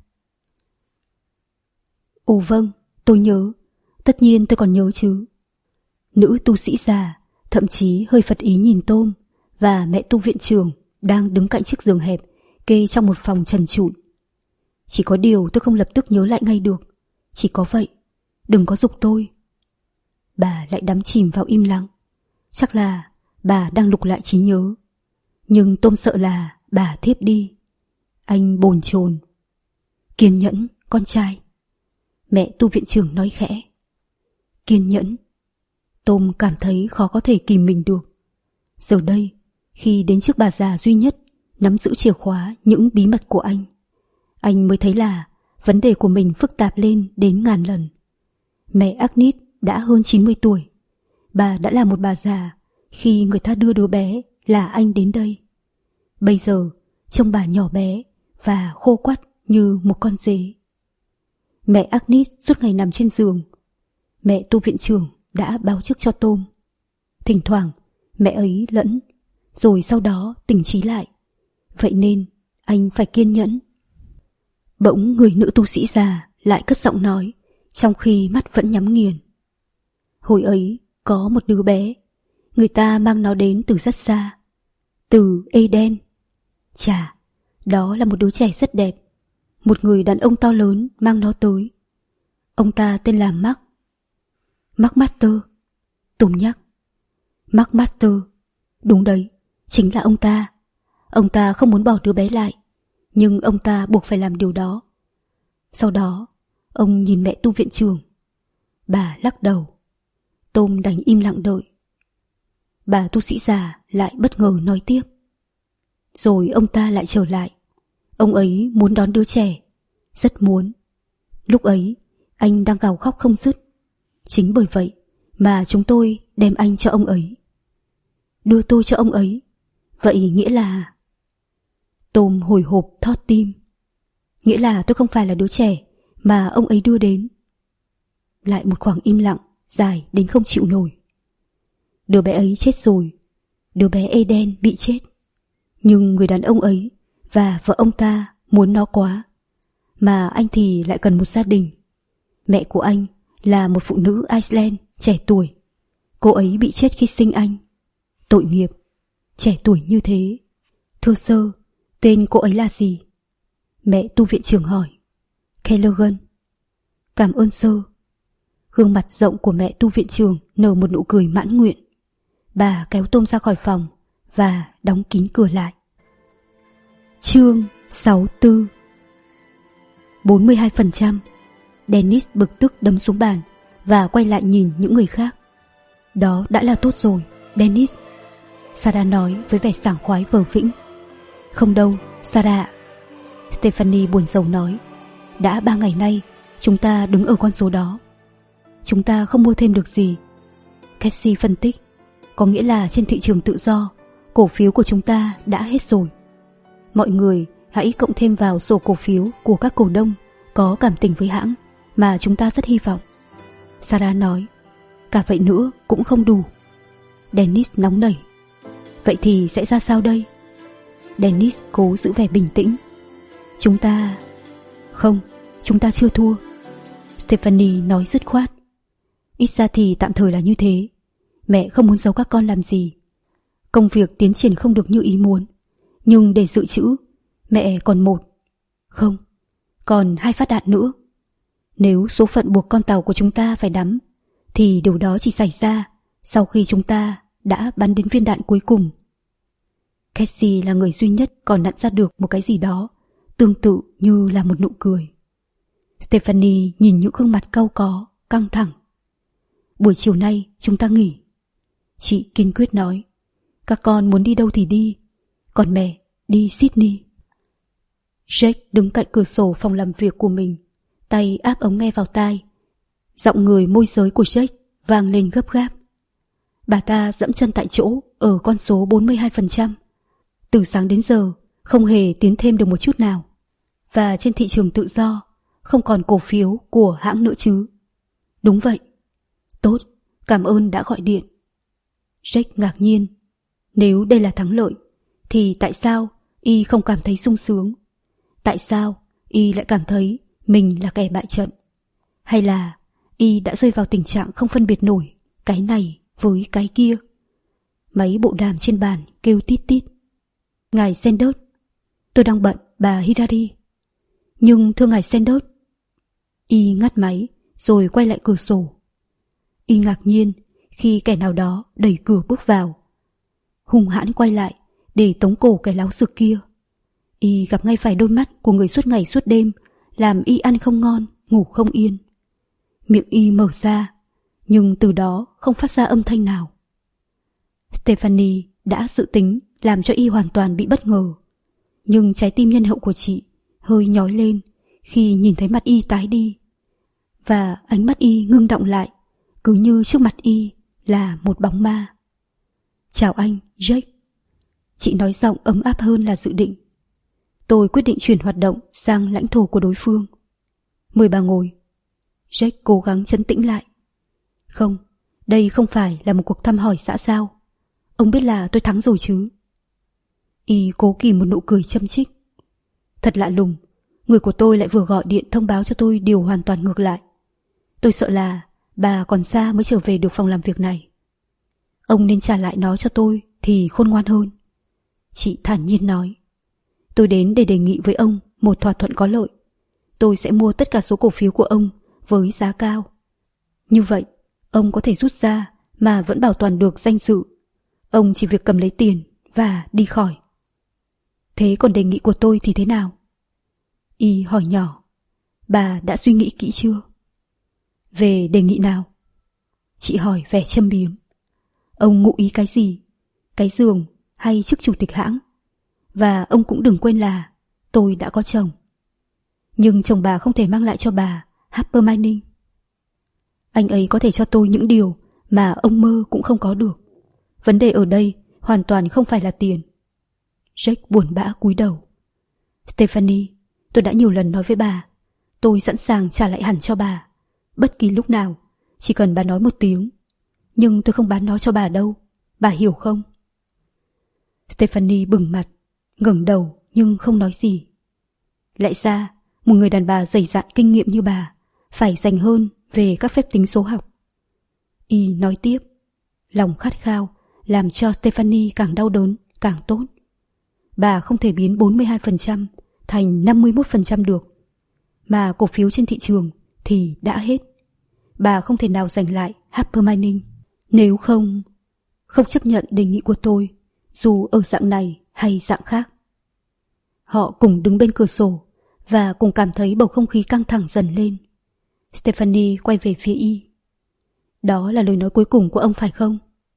Ồ vâng, tôi nhớ. Tất nhiên tôi còn nhớ chứ. Nữ tu sĩ già, thậm chí hơi phật ý nhìn Tom và mẹ tu viện trưởng đang đứng cạnh chiếc giường hẹp kê trong một phòng trần trụi. Chỉ có điều tôi không lập tức nhớ lại ngay được. Chỉ có vậy, đừng có giục tôi. Bà lại đắm chìm vào im lặng. Chắc là bà đang lục lại trí nhớ. Nhưng Tom sợ là bà thiếp đi. Anh bồn chồn. Kiên nhẫn, con trai. Mẹ tu viện trưởng nói khẽ. Kiên nhẫn. Tom cảm thấy khó có thể kìm mình được. Giờ đây, khi đến trước bà già duy nhất nắm giữ chìa khóa những bí mật của anh, anh mới thấy là vấn đề của mình phức tạp lên đến ngàn lần. Mẹ Agnes đã hơn chín mươi tuổi. Bà đã là một bà già khi người ta đưa đứa bé là anh đến đây. Bây giờ, trông bà nhỏ bé và khô quắt như một con dế. Mẹ Agnes suốt ngày nằm trên giường. Mẹ tu viện trưởng đã báo trước cho Tom. Thỉnh thoảng, mẹ ấy lẫn, rồi sau đó tỉnh trí lại. Vậy nên, anh phải kiên nhẫn. Bỗng người nữ tu sĩ già lại cất giọng nói, trong khi mắt vẫn nhắm nghiền. Hồi ấy, có một đứa bé. Người ta mang nó đến từ rất xa. Từ Eden. Chà, đó là một đứa trẻ rất đẹp. Một người đàn ông to lớn mang nó tới. Ông ta tên là Mark. Mark Master. Tùng nhắc. Mark Master. Đúng đấy, chính là ông ta. Ông ta không muốn bỏ đứa bé lại, nhưng ông ta buộc phải làm điều đó. Sau đó, ông nhìn mẹ tu viện trưởng. Bà lắc đầu. Tom đành im lặng đợi. Bà tu sĩ già lại bất ngờ nói tiếp. Rồi ông ta lại trở lại. Ông ấy muốn đón đứa trẻ. Rất muốn. Lúc ấy, anh đang gào khóc không dứt. Chính bởi vậy mà chúng tôi đem anh cho ông ấy. Đưa tôi cho ông ấy. Vậy nghĩa là... Tom hồi hộp thót tim. Nghĩa là tôi không phải là đứa trẻ mà ông ấy đưa đến. Lại một khoảng im lặng dài đến không chịu nổi. Đứa bé ấy chết rồi. Đứa bé Eden bị chết. Nhưng người đàn ông ấy và vợ ông ta muốn nó quá. Mà anh thì lại cần một gia đình. Mẹ của anh là một phụ nữ Iceland trẻ tuổi. Cô ấy bị chết khi sinh anh. Tội nghiệp. Trẻ tuổi như thế. Thưa sơ, tên cô ấy là gì? Mẹ tu viện trưởng hỏi. Callaghan. Cảm ơn sơ. Gương mặt rộng của mẹ tu viện trưởng nở một nụ cười mãn nguyện. Bà kéo Tom ra khỏi phòng và đóng kín cửa lại. Chương sáu mươi tư. bốn mươi hai phần trăm. Dennis bực tức đấm xuống bàn và quay lại nhìn những người khác. Đó đã là tốt rồi, Dennis. Sarah nói với vẻ sảng khoái vờ vĩnh. Không đâu, Sarah ạ. Stephanie buồn rầu nói. Đã ba ngày nay chúng ta đứng ở con số đó. Chúng ta không mua thêm được gì. Cassie phân tích. Có nghĩa là trên thị trường tự do, cổ phiếu của chúng ta đã hết rồi. Mọi người hãy cộng thêm vào sổ cổ phiếu của các cổ đông có cảm tình với hãng mà chúng ta rất hy vọng. Sarah nói. Cả vậy nữa cũng không đủ. Dennis nóng nảy. Vậy thì sẽ ra sao đây? Dennis cố giữ vẻ bình tĩnh. Chúng ta... Không, chúng ta chưa thua. Stephanie nói dứt khoát. Ít ra thì tạm thời là như thế. Mẹ không muốn giấu các con làm gì. Công việc tiến triển không được như ý muốn, nhưng để dự trữ, mẹ còn một, không, còn hai phát đạn nữa. Nếu số phận buộc con tàu của chúng ta phải đắm, thì điều đó chỉ xảy ra sau khi chúng ta đã bắn đến viên đạn cuối cùng. Cassie là người duy nhất còn nặn ra được một cái gì đó tương tự như là một nụ cười. Stephanie nhìn những gương mặt cau có, căng thẳng. Buổi chiều nay chúng ta nghỉ. Chị kiên quyết nói. Các con muốn đi đâu thì đi, còn mẹ đi Sydney. Jack đứng cạnh cửa sổ phòng làm việc của mình, tay áp ống nghe vào tai. Giọng người môi giới của Jack vang lên gấp gáp. Bà ta dẫm chân tại chỗ ở con số bốn mươi hai phần trăm. Từ sáng đến giờ không hề tiến thêm được một chút nào. Và trên thị trường tự do không còn cổ phiếu của hãng nữa chứ? Đúng vậy. Tốt, cảm ơn đã gọi điện. Jack ngạc nhiên. Nếu đây là thắng lợi, thì tại sao y không cảm thấy sung sướng? Tại sao y lại cảm thấy mình là kẻ bại trận? Hay là y đã rơi vào tình trạng không phân biệt nổi cái này với cái kia? Máy bộ đàm trên bàn kêu tít tít. Ngài Sanders, tôi đang bận bà Hillary. Nhưng thưa ngài Sanders. Y ngắt máy rồi quay lại cửa sổ. Y ngạc nhiên khi kẻ nào đó đẩy cửa bước vào. Hung hãn quay lại để tống cổ kẻ láo xược kia. Y gặp ngay phải đôi mắt của người suốt ngày suốt đêm, làm y ăn không ngon, ngủ không yên. Miệng y mở ra, nhưng từ đó không phát ra âm thanh nào. Stephanie đã dự tính làm cho y hoàn toàn bị bất ngờ, nhưng trái tim nhân hậu của chị hơi nhói lên khi nhìn thấy mặt y tái đi, và ánh mắt y ngưng đọng lại, cứ như trước mặt y là một bóng ma. Chào anh, Jack. Chị nói giọng ấm áp hơn là dự định. Tôi quyết định chuyển hoạt động sang lãnh thổ của đối phương. Mời bà ngồi. Jack cố gắng trấn tĩnh lại. Không, đây không phải là một cuộc thăm hỏi xã giao. Ông biết là tôi thắng rồi chứ? Y cố kìm một nụ cười châm chích. Thật lạ lùng, người của tôi lại vừa gọi điện thông báo cho tôi điều hoàn toàn ngược lại. Tôi sợ là bà còn xa mới trở về được phòng làm việc này. Ông nên trả lại nó cho tôi thì khôn ngoan hơn. Chị thản nhiên nói. Tôi đến để đề nghị với ông một thỏa thuận có lợi. Tôi sẽ mua tất cả số cổ phiếu của ông với giá cao. Như vậy, ông có thể rút ra mà vẫn bảo toàn được danh dự. Ông chỉ việc cầm lấy tiền và đi khỏi. Thế còn đề nghị của tôi thì thế nào? Y hỏi nhỏ. Bà đã suy nghĩ kỹ chưa? Về đề nghị nào? Chị hỏi vẻ châm biếm. Ông ngụ ý cái gì? Cái giường hay chức chủ tịch hãng? Và ông cũng đừng quên là tôi đã có chồng. Nhưng chồng bà không thể mang lại cho bà Harper Mining. Anh ấy có thể cho tôi những điều mà ông mơ cũng không có được. Vấn đề ở đây hoàn toàn không phải là tiền. Jack buồn bã cúi đầu. Stephanie, tôi đã nhiều lần nói với bà, tôi sẵn sàng trả lại hẳn cho bà, bất kỳ lúc nào, chỉ cần bà nói một tiếng. Nhưng tôi không bán nó cho bà đâu, bà hiểu không? Stephanie bừng mặt, ngẩng đầu nhưng không nói gì. Lẽ ra, một người đàn bà dày dạn kinh nghiệm như bà phải dành hơn về các phép tính số học. Y nói tiếp, lòng khát khao làm cho Stephanie càng đau đớn, càng tốt. Bà không thể biến bốn mươi hai phần trăm thành năm mươi mốt phần trăm được. Mà cổ phiếu trên thị trường thì đã hết. Bà không thể nào giành lại Harper Mining. Nếu không, không chấp nhận đề nghị của tôi, dù ở dạng này hay dạng khác. Họ cùng đứng bên cửa sổ và cùng cảm thấy bầu không khí căng thẳng dần lên. Stephanie quay về phía Y. Đó là lời nói cuối cùng của ông phải không?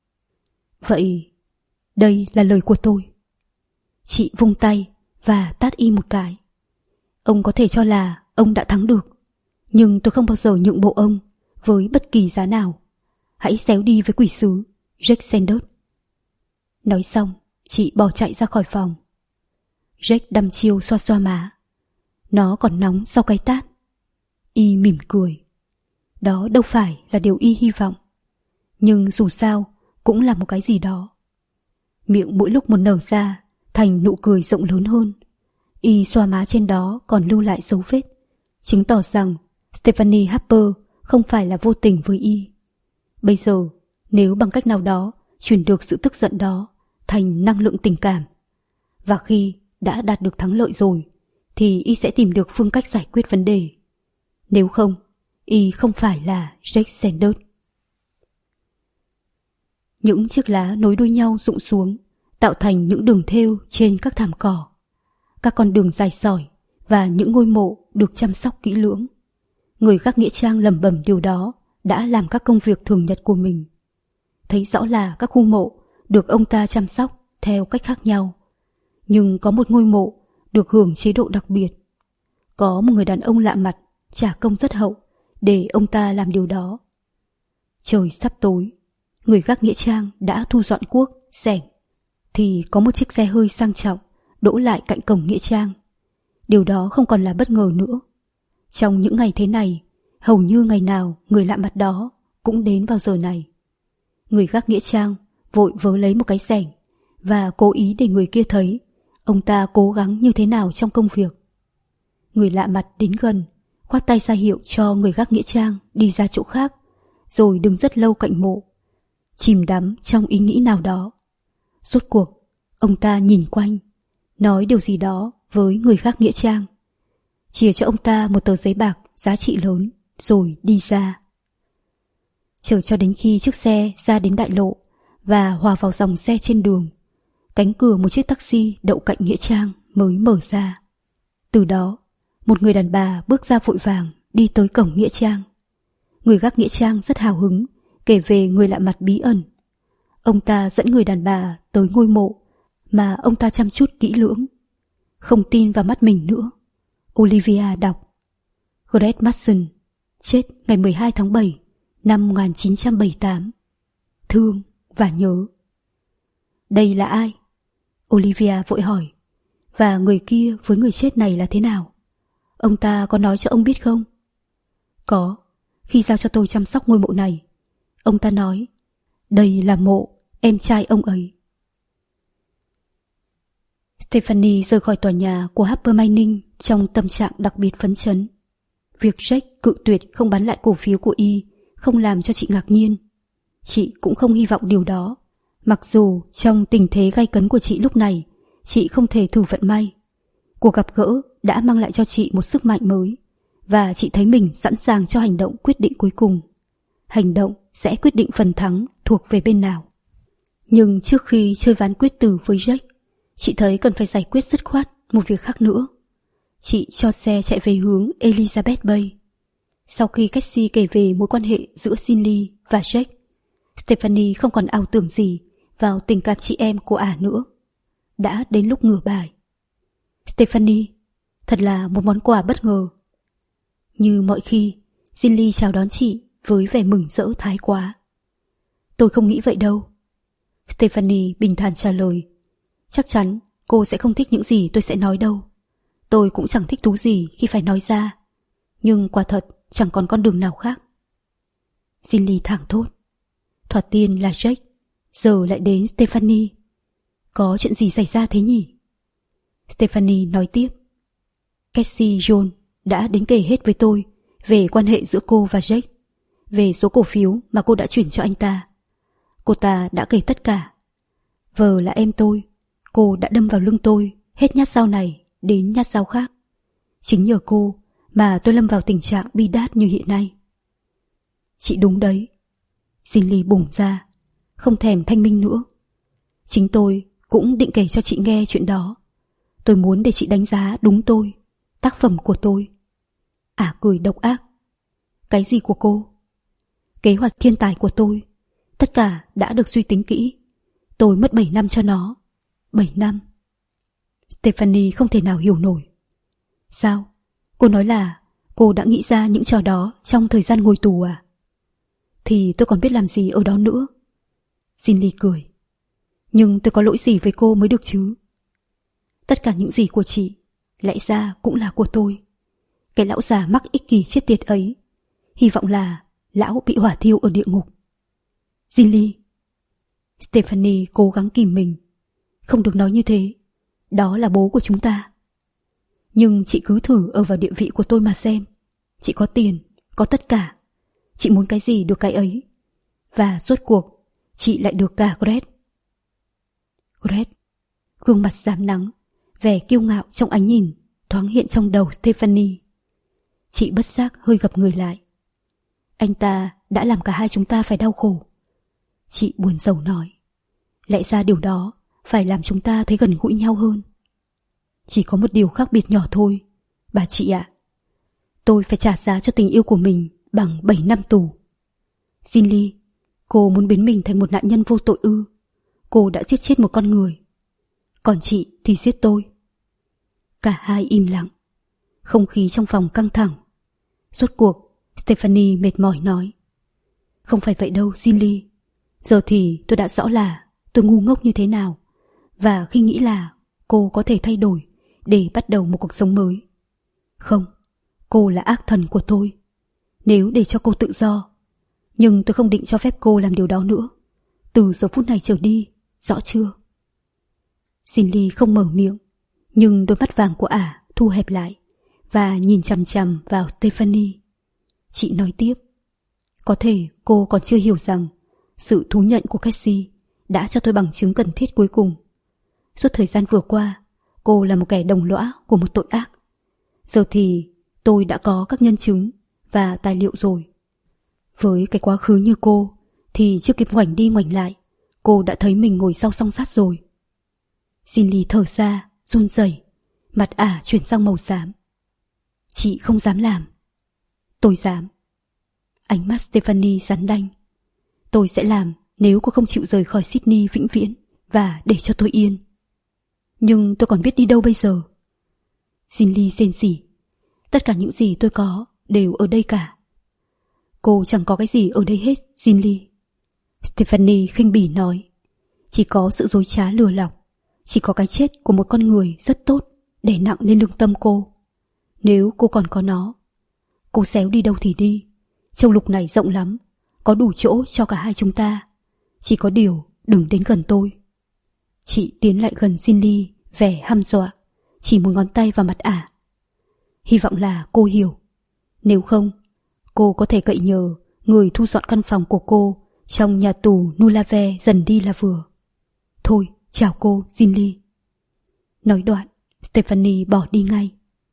Vậy, đây là lời của tôi. Chị vung tay và tát Y một cái. Ông có thể cho là ông đã thắng được, nhưng tôi không bao giờ nhượng bộ ông với bất kỳ giá nào. Hãy xéo đi với quỷ sứ Jack Sanders. Nói xong, chị bỏ chạy ra khỏi phòng. Jack đăm chiêu xoa xoa má. Nó còn nóng sau cái tát. Y mỉm cười. Đó đâu phải là điều Y hy vọng. nhưng dù sao cũng là một cái gì đó. Miệng mỗi lúc một nở ra thành nụ cười rộng lớn hơn. Y xoa má trên đó còn lưu lại dấu vết, chứng tỏ rằng Stephanie Harper không phải là vô tình với Y. Bây giờ, nếu bằng cách nào đó chuyển được sự tức giận đó thành năng lượng tình cảm, và khi đã đạt được thắng lợi rồi thì Y sẽ tìm được phương cách giải quyết vấn đề. Nếu không, Y không phải là Jake Sanders. Những chiếc lá nối đuôi nhau rụng xuống, tạo thành những đường thêu trên các thảm cỏ, các con đường dài sỏi và những ngôi mộ được chăm sóc kỹ lưỡng. Người gác nghĩa trang lẩm bẩm điều đó đã làm các công việc thường nhật của mình. Thấy rõ là các khu mộ được ông ta chăm sóc theo cách khác nhau, nhưng có một ngôi mộ được hưởng chế độ đặc biệt. Có một người đàn ông lạ mặt trả công rất hậu để ông ta làm điều đó. Trời sắp tối, người gác nghĩa trang đã thu dọn cuốc, xẻng, thì có một chiếc xe hơi sang trọng đỗ lại cạnh cổng nghĩa trang. Điều đó không còn là bất ngờ nữa. Trong những ngày thế này, hầu như ngày nào người lạ mặt đó cũng đến vào giờ này. Người gác nghĩa trang vội vớ lấy một cái xẻng và cố ý để người kia thấy ông ta cố gắng như thế nào trong công việc. Người lạ mặt đến gần, khoát tay ra hiệu cho người gác nghĩa trang đi ra chỗ khác, rồi đứng rất lâu cạnh mộ, chìm đắm trong ý nghĩ nào đó. Rốt cuộc, ông ta nhìn quanh, nói điều gì đó với người gác nghĩa trang, chia cho ông ta một tờ giấy bạc giá trị lớn, rồi đi ra. Chờ cho đến khi chiếc xe ra đến đại lộ và hòa vào dòng xe trên đường, cánh cửa một chiếc taxi đậu cạnh nghĩa trang mới mở ra. Từ đó, một người đàn bà bước ra vội vàng đi tới cổng nghĩa trang. Người gác nghĩa trang rất hào hứng kể về người lạ mặt bí ẩn. Ông ta dẫn người đàn bà tới ngôi mộ mà ông ta chăm chút kỹ lưỡng. Không tin vào mắt mình nữa, Olivia đọc: Greg Mason chết ngày mười hai tháng bảy năm một nghìn chín trăm bảy mươi tám. Thương và nhớ. Đây là ai? Olivia vội hỏi. Và người kia với người chết này là thế nào? Ông ta có nói cho ông biết không? Có, khi giao cho tôi chăm sóc ngôi mộ này. Ông ta nói, đây là mộ em trai ông ấy. Stephanie rời khỏi tòa nhà của Harper Mining trong tâm trạng đặc biệt phấn chấn. Việc Jack cự tuyệt không bán lại cổ phiếu của Y không làm cho chị ngạc nhiên. Chị cũng không hy vọng điều đó, mặc dù trong tình thế gay cấn của chị lúc này, chị không thể thử vận may. Cuộc gặp gỡ đã mang lại cho chị một sức mạnh mới, và chị thấy mình sẵn sàng cho hành động quyết định cuối cùng. Hành động sẽ quyết định phần thắng thuộc về bên nào. Nhưng trước khi chơi ván quyết tử với Jack, chị thấy cần phải giải quyết dứt khoát một việc khác nữa. Chị cho xe chạy về hướng Elizabeth Bay. Sau khi Cassie kể về mối quan hệ giữa Cindy và Jack, Stephanie không còn ảo tưởng gì vào tình cảm chị em của ả nữa. Đã đến lúc ngửa bài. Stephanie, thật là một món quà bất ngờ. Như mọi khi, Cindy chào đón chị với vẻ mừng rỡ thái quá. Tôi không nghĩ vậy đâu. Stephanie bình thản trả lời. Chắc chắn cô sẽ không thích những gì tôi sẽ nói đâu. Tôi cũng chẳng thích thú gì khi phải nói ra. Nhưng quả thật chẳng còn con đường nào khác. Cindy thảng thốt. Thoạt tiên là Jack, giờ lại đến Stephanie. Có chuyện gì xảy ra thế nhỉ? Stephanie nói tiếp. Cassie John đã đến kể hết với tôi về quan hệ giữa cô và Jack, về số cổ phiếu mà cô đã chuyển cho anh ta. Cô ta đã kể tất cả. Vờ là em tôi, cô đã đâm vào lưng tôi hết nhát dao này đến nhát dao khác. Chính nhờ cô mà tôi lâm vào tình trạng bi đát như hiện nay. Chị đúng đấy. Cindy bùng ra, không thèm thanh minh nữa. Chính tôi cũng định kể cho chị nghe chuyện đó. Tôi muốn để chị đánh giá đúng tôi, tác phẩm của tôi. Ả cười độc ác. Cái gì của cô? Kế hoạch thiên tài của tôi. Tất cả đã được suy tính kỹ. Tôi mất bảy năm cho nó. bảy năm. Stephanie không thể nào hiểu nổi. Sao? Cô nói là cô đã nghĩ ra những trò đó trong thời gian ngồi tù à? Thì tôi còn biết làm gì ở đó nữa. Cindy cười. Nhưng tôi có lỗi gì với cô mới được chứ? Tất cả những gì của chị lẽ ra cũng là của tôi. Cái lão già mắc ích kỷ chết tiệt ấy, hy vọng là lão bị hỏa thiêu ở địa ngục. Zinli. Stephanie cố gắng kìm mình. Không được nói như thế. Đó là bố của chúng ta. Nhưng chị cứ thử ở vào địa vị của tôi mà xem. Chị có tiền, có tất cả. Chị muốn cái gì được cái ấy. Và rốt cuộc, chị lại được cả Gret. Gret. Gương mặt rám nắng, vẻ kiêu ngạo trong ánh nhìn thoáng hiện trong đầu Stephanie. Chị bất giác hơi gập người lại. Anh ta đã làm cả hai chúng ta phải đau khổ. Chị buồn rầu nói. Lẽ ra điều đó phải làm chúng ta thấy gần gũi nhau hơn. Chỉ có một điều khác biệt nhỏ thôi, bà chị ạ. Tôi phải trả giá cho tình yêu của mình bằng bảy năm tù. Zinli, cô muốn biến mình thành một nạn nhân vô tội ư? Cô đã giết chết một con người. Còn chị thì giết tôi. Cả hai im lặng. Không khí trong phòng căng thẳng. Rốt cuộc, Stephanie mệt mỏi nói. Không phải vậy đâu, Zinli. Giờ thì tôi đã rõ là tôi ngu ngốc như thế nào. Và khi nghĩ là cô có thể thay đổi để bắt đầu một cuộc sống mới. Không, cô là ác thần của tôi. Nếu để cho cô tự do. Nhưng tôi không định cho phép cô làm điều đó nữa. Từ giờ phút này trở đi, rõ chưa? Zinli không mở miệng, nhưng đôi mắt vàng của ả thu hẹp lại và nhìn chằm chằm vào Stephanie. Chị nói tiếp. Có thể cô còn chưa hiểu rằng sự thú nhận của Cassie đã cho tôi bằng chứng cần thiết cuối cùng. Suốt thời gian vừa qua, cô là một kẻ đồng lõa của một tội ác. Giờ thì tôi đã có các nhân chứng và tài liệu rồi. Với cái quá khứ như cô thì chưa kịp ngoảnh đi ngoảnh lại, cô đã thấy mình ngồi sau song sắt rồi. Zinli thở ra, run rẩy, mặt ả chuyển sang màu xám. Chị không dám làm. Tôi dám. Ánh mắt Stephanie rắn đanh. Tôi sẽ làm nếu cô không chịu rời khỏi Sydney vĩnh viễn và để cho tôi yên. Nhưng tôi còn biết đi đâu bây giờ? Zinli rên rỉ. Tất cả những gì tôi có đều ở đây cả. Cô chẳng có cái gì ở đây hết, Zinli. Stephanie khinh bỉ nói. Chỉ có sự dối trá lừa lọc. Chỉ có cái chết của một con người rất tốt đè nặng lên lương tâm cô. Nếu cô còn có nó, cô xéo đi đâu thì đi. Châu lục này rộng lắm, có đủ chỗ cho cả hai chúng ta. Chỉ có điều đừng đến gần tôi. Chị tiến lại gần Zinli, vẻ hăm dọa, chỉ một ngón tay vào mặt ả. Hy vọng là cô hiểu. Nếu không, cô có thể cậy nhờ người thu dọn căn phòng của cô trong nhà tù Nulave dần đi là vừa. Thôi, chào cô, Zinli. Nói đoạn, Stephanie bỏ đi ngay.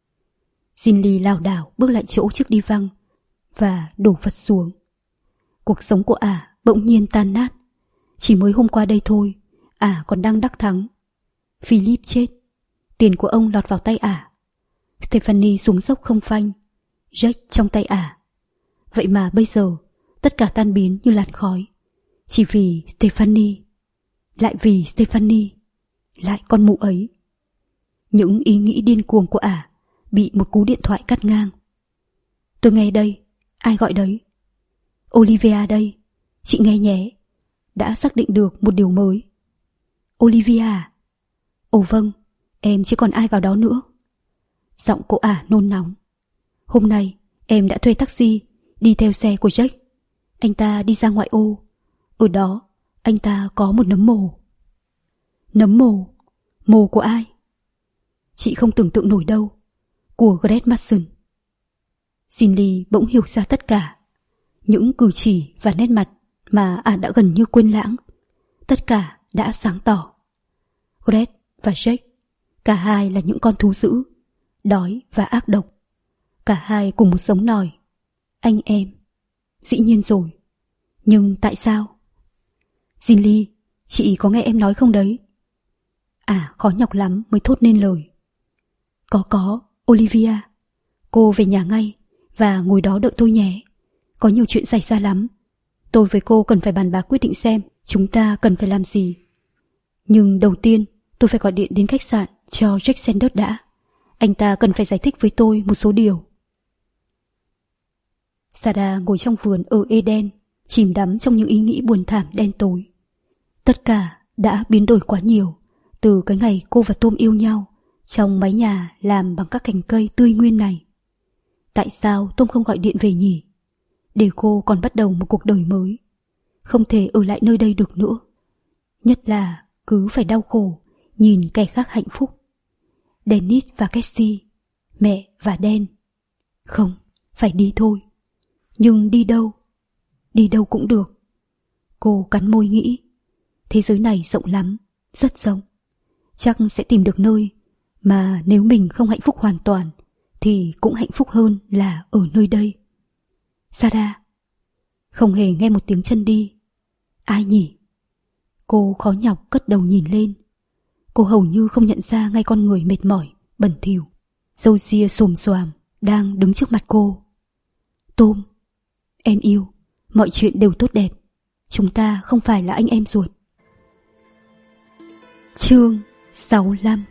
Zinli lảo đảo bước lại chỗ chiếc đi văng và đổ vật xuống. Cuộc sống của ả bỗng nhiên tan nát. Chỉ mới hôm qua đây thôi, ả còn đang đắc thắng. Philip chết, tiền của ông lọt vào tay ả. Stephanie xuống dốc không phanh, Jack trong tay ả. Vậy mà bây giờ tất cả tan biến như làn khói. Chỉ vì Stephanie. Lại vì Stephanie. Lại con mụ ấy. Những ý nghĩ điên cuồng của ả bị một cú điện thoại cắt ngang. Tôi nghe đây. Ai gọi đấy? Olivia đây. Chị nghe nhé. Đã xác định được một điều mới. Olivia à? Ồ vâng, em chỉ còn ai vào đó nữa. Giọng cô ả nôn nóng. Hôm nay em đã thuê taxi đi theo xe của Jack. Anh ta đi ra ngoại ô. Ở đó anh ta có một nấm mồ. Nấm mồ? Mồ của ai? Chị không tưởng tượng nổi đâu. Của Gret Mason. Zinli bỗng hiểu ra tất cả. Những cử chỉ và nét mặt mà ả đã gần như quên lãng, tất cả đã sáng tỏ. Gret và Jack, cả hai là những con thú dữ, đói và ác độc. Cả hai cùng một giống nòi. Anh em. Dĩ nhiên rồi. Nhưng tại sao? Zinli, chị có nghe em nói không đấy? À, khó nhọc lắm mới thốt nên lời. Có có, Olivia. Cô về nhà ngay và ngồi đó đợi tôi nhé. Có nhiều chuyện xảy ra lắm. Tôi với cô cần phải bàn bạc quyết định xem chúng ta cần phải làm gì. Nhưng đầu tiên tôi phải gọi điện đến khách sạn cho Jack Sanders đã. Anh ta cần phải giải thích với tôi một số điều. Sarah ngồi trong vườn ở Eden, chìm đắm trong những ý nghĩ buồn thảm đen tối. Tất cả đã biến đổi quá nhiều từ cái ngày cô và Tom yêu nhau trong mái nhà làm bằng các cành cây tươi nguyên này. Tại sao Tom không gọi điện về nhỉ? Để cô còn bắt đầu một cuộc đời mới. không thể ở lại nơi đây được nữa. Nhất là cứ phải đau khổ nhìn kẻ khác hạnh phúc. Dennis và Cassie, mẹ và Dan. Không, phải đi thôi. Nhưng đi đâu? Đi đâu cũng được. Cô cắn môi nghĩ, thế giới này rộng lắm, rất rộng. Chắc sẽ tìm được nơi mà nếu mình không hạnh phúc hoàn toàn thì cũng hạnh phúc hơn là ở nơi đây. Sarah. Không hề nghe một tiếng chân đi. Ai nhỉ? Cô khó nhọc cất đầu nhìn lên. Cô hầu như không nhận ra ngay con người mệt mỏi, bẩn thỉu, râu ria xồm xoàm đang đứng trước mặt cô. Tom, em yêu, mọi chuyện đều tốt đẹp. Chúng ta không phải là anh em ruột. Chương sáu mươi lăm.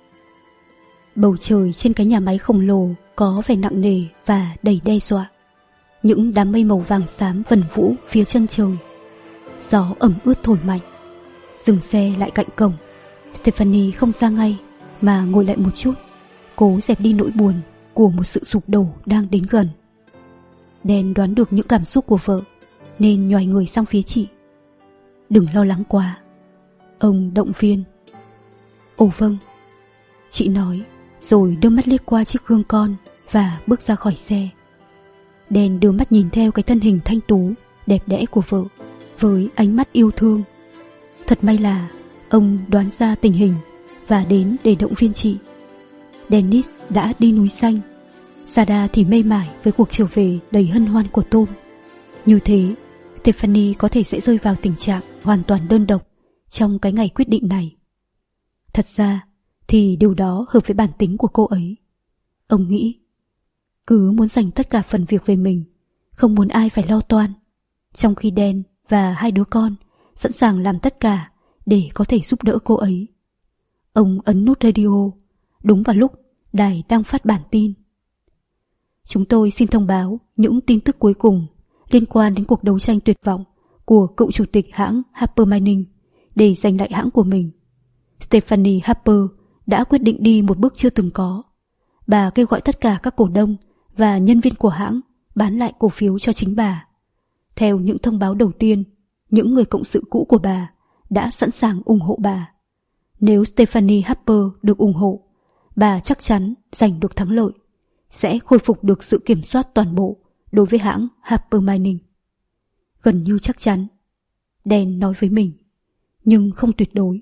Bầu trời trên cái nhà máy khổng lồ có vẻ nặng nề và đầy đe dọa. Những đám mây màu vàng xám vần vũ phía chân trời. Gió ẩm ướt thổi mạnh. Dừng xe lại cạnh cổng. Stephanie không ra ngay mà ngồi lại một chút, cố dẹp đi nỗi buồn của một sự sụp đổ đang đến gần. Dan đoán được những cảm xúc của vợ nên nhoài người sang phía chị. Đừng lo lắng quá, ông động viên. Ồ vâng, chị nói, rồi đưa mắt liếc qua chiếc gương con và bước ra khỏi xe. Dan đưa mắt nhìn theo cái thân hình thanh tú, đẹp đẽ của vợ với ánh mắt yêu thương. Thật may là ông đoán ra tình hình và đến để động viên chị. Dennis đã đi núi xanh, Sarah thì mê mải với cuộc trở về đầy hân hoan của Tom. Như thế, Stephanie có thể sẽ rơi vào tình trạng hoàn toàn đơn độc trong cái ngày quyết định này. Thật ra thì điều đó hợp với bản tính của cô ấy. Ông nghĩ, cứ muốn dành tất cả phần việc về mình, không muốn ai phải lo toan, trong khi Dan và hai đứa con sẵn sàng làm tất cả để có thể giúp đỡ cô ấy. Ông ấn nút radio đúng vào lúc đài đang phát bản tin. Chúng tôi xin thông báo những tin tức cuối cùng liên quan đến cuộc đấu tranh tuyệt vọng của cựu chủ tịch hãng Harper Mining để giành lại hãng của mình. Stephanie Harper đã quyết định đi một bước chưa từng có. Bà kêu gọi tất cả các cổ đông và nhân viên của hãng bán lại cổ phiếu cho chính bà. Theo những thông báo đầu tiên, những người cộng sự cũ của bà đã sẵn sàng ủng hộ bà. Nếu Stephanie Harper được ủng hộ, bà chắc chắn giành được thắng lợi, sẽ khôi phục được sự kiểm soát toàn bộ đối với hãng Harper Mining. Gần như chắc chắn, Dan nói với mình, nhưng không tuyệt đối.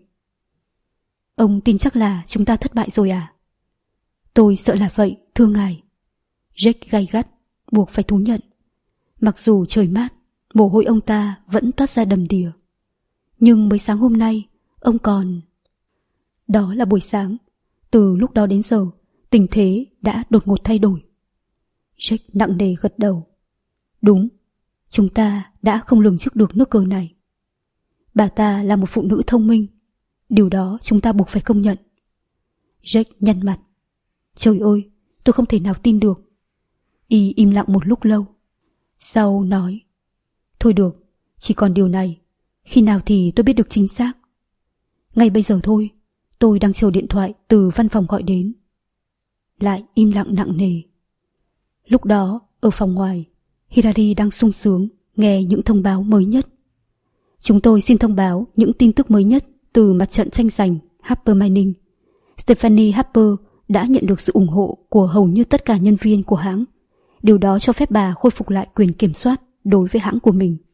Ông tin chắc là chúng ta thất bại rồi à? Tôi sợ là vậy, thưa ngài. Jack gay gắt, buộc phải thú nhận. Mặc dù trời mát, mồ hôi ông ta vẫn toát ra đầm đìa. Nhưng mới sáng hôm nay, ông còn... Đó là buổi sáng. Từ lúc đó đến giờ, tình thế đã đột ngột thay đổi. Jack nặng nề gật đầu. Đúng, chúng ta đã không lường trước được nước cờ này. Bà ta là một phụ nữ thông minh. Điều đó chúng ta buộc phải công nhận. Jack nhăn mặt. Trời ơi, tôi không thể nào tin được. Y im lặng một lúc lâu. Sau nói, thôi được, chỉ còn điều này. Khi nào thì tôi biết được chính xác? Ngay bây giờ thôi, tôi đang chờ điện thoại từ văn phòng gọi đến. Lại im lặng nặng nề. Lúc đó, ở phòng ngoài, Hilary đang sung sướng nghe những thông báo mới nhất. Chúng tôi xin thông báo những tin tức mới nhất từ mặt trận tranh giành Harper Mining. Stephanie Harper đã nhận được sự ủng hộ của hầu như tất cả nhân viên của hãng. Điều đó cho phép bà khôi phục lại quyền kiểm soát đối với hãng của mình.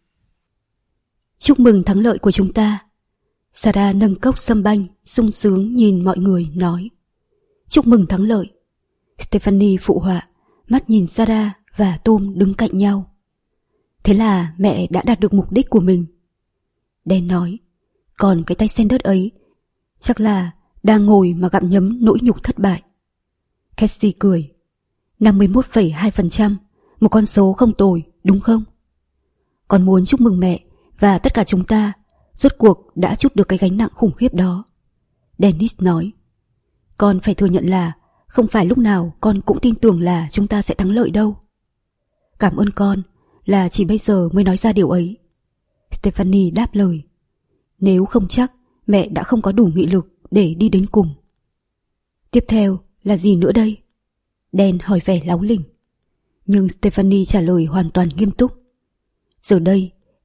Chúc mừng thắng lợi của chúng ta. Sarah nâng cốc sâm banh, sung sướng nhìn mọi người nói. Chúc mừng thắng lợi. Stephanie phụ họa, mắt nhìn Sarah và Tom đứng cạnh nhau. Thế là mẹ đã đạt được mục đích của mình. Dan nói, còn cái tay sen đất ấy chắc là đang ngồi mà gặm nhấm nỗi nhục thất bại. Cassie cười. năm mươi mốt phẩy hai phần trăm, một con số không tồi, đúng không? Con muốn chúc mừng mẹ và tất cả chúng ta rốt cuộc đã trút được cái gánh nặng khủng khiếp đó. Dennis nói. Con phải thừa nhận là không phải lúc nào con cũng tin tưởng là chúng ta sẽ thắng lợi đâu. Cảm ơn con, là chỉ bây giờ mới nói ra điều ấy. Stephanie đáp lời. Nếu không chắc, mẹ đã không có đủ nghị lực để đi đến cùng. Tiếp theo là gì nữa đây? Dan hỏi vẻ láu lỉnh. Nhưng Stephanie trả lời hoàn toàn nghiêm túc. Giờ đây,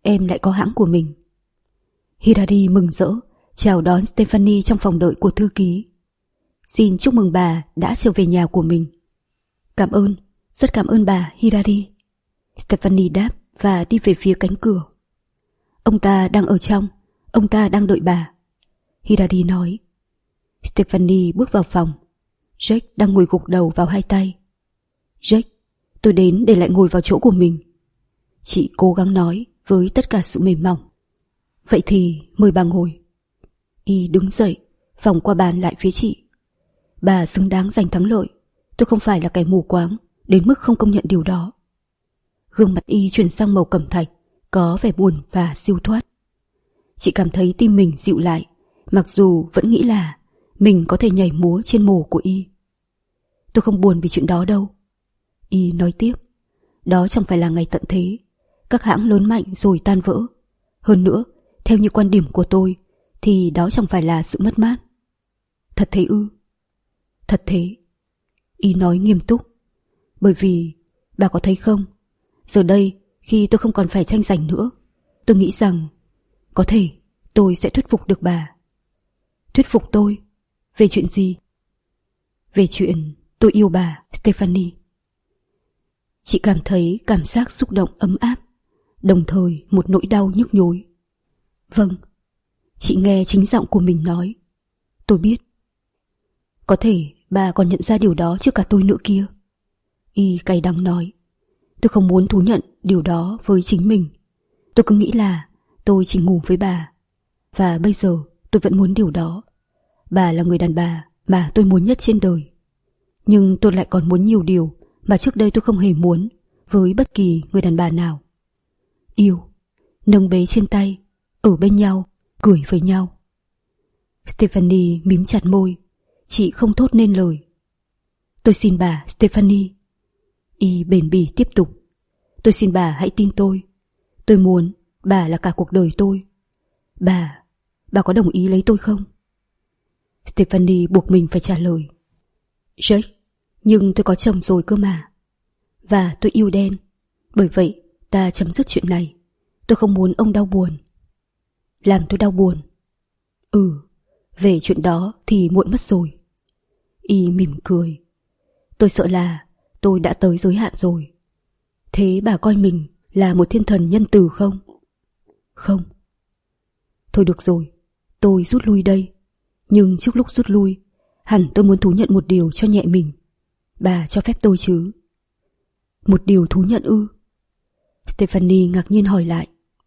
em lại có hãng của mình. Hirari mừng rỡ chào đón Stephanie trong phòng đợi của thư ký. Xin chúc mừng bà đã trở về nhà của mình. Cảm ơn, rất cảm ơn bà Hirari. Stephanie đáp và đi về phía cánh cửa. Ông ta đang ở trong, ông ta đang đợi bà, Hirari nói. Stephanie bước vào phòng. Jack đang ngồi gục đầu vào hai tay. Jack, tôi đến để lại ngồi vào chỗ của mình, chị cố gắng nói với tất cả sự mềm mỏng. Vậy thì mời bà ngồi. Y đứng dậy, vòng qua bàn lại phía chị. Bà xứng đáng giành thắng lợi. Tôi không phải là kẻ mù quáng đến mức không công nhận điều đó. Gương mặt Y chuyển sang màu cẩm thạch, có vẻ buồn và siêu thoát. Chị cảm thấy tim mình dịu lại, mặc dù vẫn nghĩ là mình có thể nhảy múa trên mồ của Y. Tôi không buồn vì chuyện đó đâu, Y nói tiếp. Đó chẳng phải là ngày tận thế. Các hãng lớn mạnh rồi tan vỡ. Hơn nữa, theo như quan điểm của tôi, thì đó chẳng phải là sự mất mát. Thật thế ư? Thật thế, Y nói nghiêm túc. Bởi vì, bà có thấy không, giờ đây khi tôi không còn phải tranh giành nữa, tôi nghĩ rằng có thể tôi sẽ thuyết phục được bà. Thuyết phục tôi? Về chuyện gì? Về chuyện tôi yêu bà, Stephanie. Chị cảm thấy cảm giác xúc động ấm áp, đồng thời một nỗi đau nhức nhối. Vâng, chị nghe chính giọng của mình nói. Tôi biết. Có thể bà còn nhận ra điều đó trước cả tôi nữa kia, Y cay đắng nói. Tôi không muốn thú nhận điều đó với chính mình. Tôi cứ nghĩ là tôi chỉ ngủ với bà. Và bây giờ tôi vẫn muốn điều đó. Bà là người đàn bà mà tôi muốn nhất trên đời. Nhưng tôi lại còn muốn nhiều điều mà trước đây tôi không hề muốn với bất kỳ người đàn bà nào. Yêu, nâng bế trên tay, ở bên nhau, cười với nhau. Stephanie mím chặt môi. Chị không thốt nên lời. Tôi xin bà, Stephanie. Y bền bỉ tiếp tục. Tôi xin bà hãy tin tôi. Tôi muốn bà là cả cuộc đời tôi. Bà, bà có đồng ý lấy tôi không? Stephanie buộc mình phải trả lời. Jack, nhưng tôi có chồng rồi cơ mà. Và tôi yêu Dan. Bởi vậy ta chấm dứt chuyện này. Tôi không muốn ông đau buồn. Làm tôi đau buồn? Ừ, về chuyện đó thì muộn mất rồi. Y mỉm cười. Tôi sợ là tôi đã tới giới hạn rồi. Thế bà coi mình là một thiên thần nhân từ không? Không. Thôi được rồi, tôi rút lui đây. Nhưng trước lúc rút lui, hẳn tôi muốn thú nhận một điều cho nhẹ mình. Bà cho phép tôi chứ? Một điều thú nhận ư? Stephanie ngạc nhiên hỏi lại.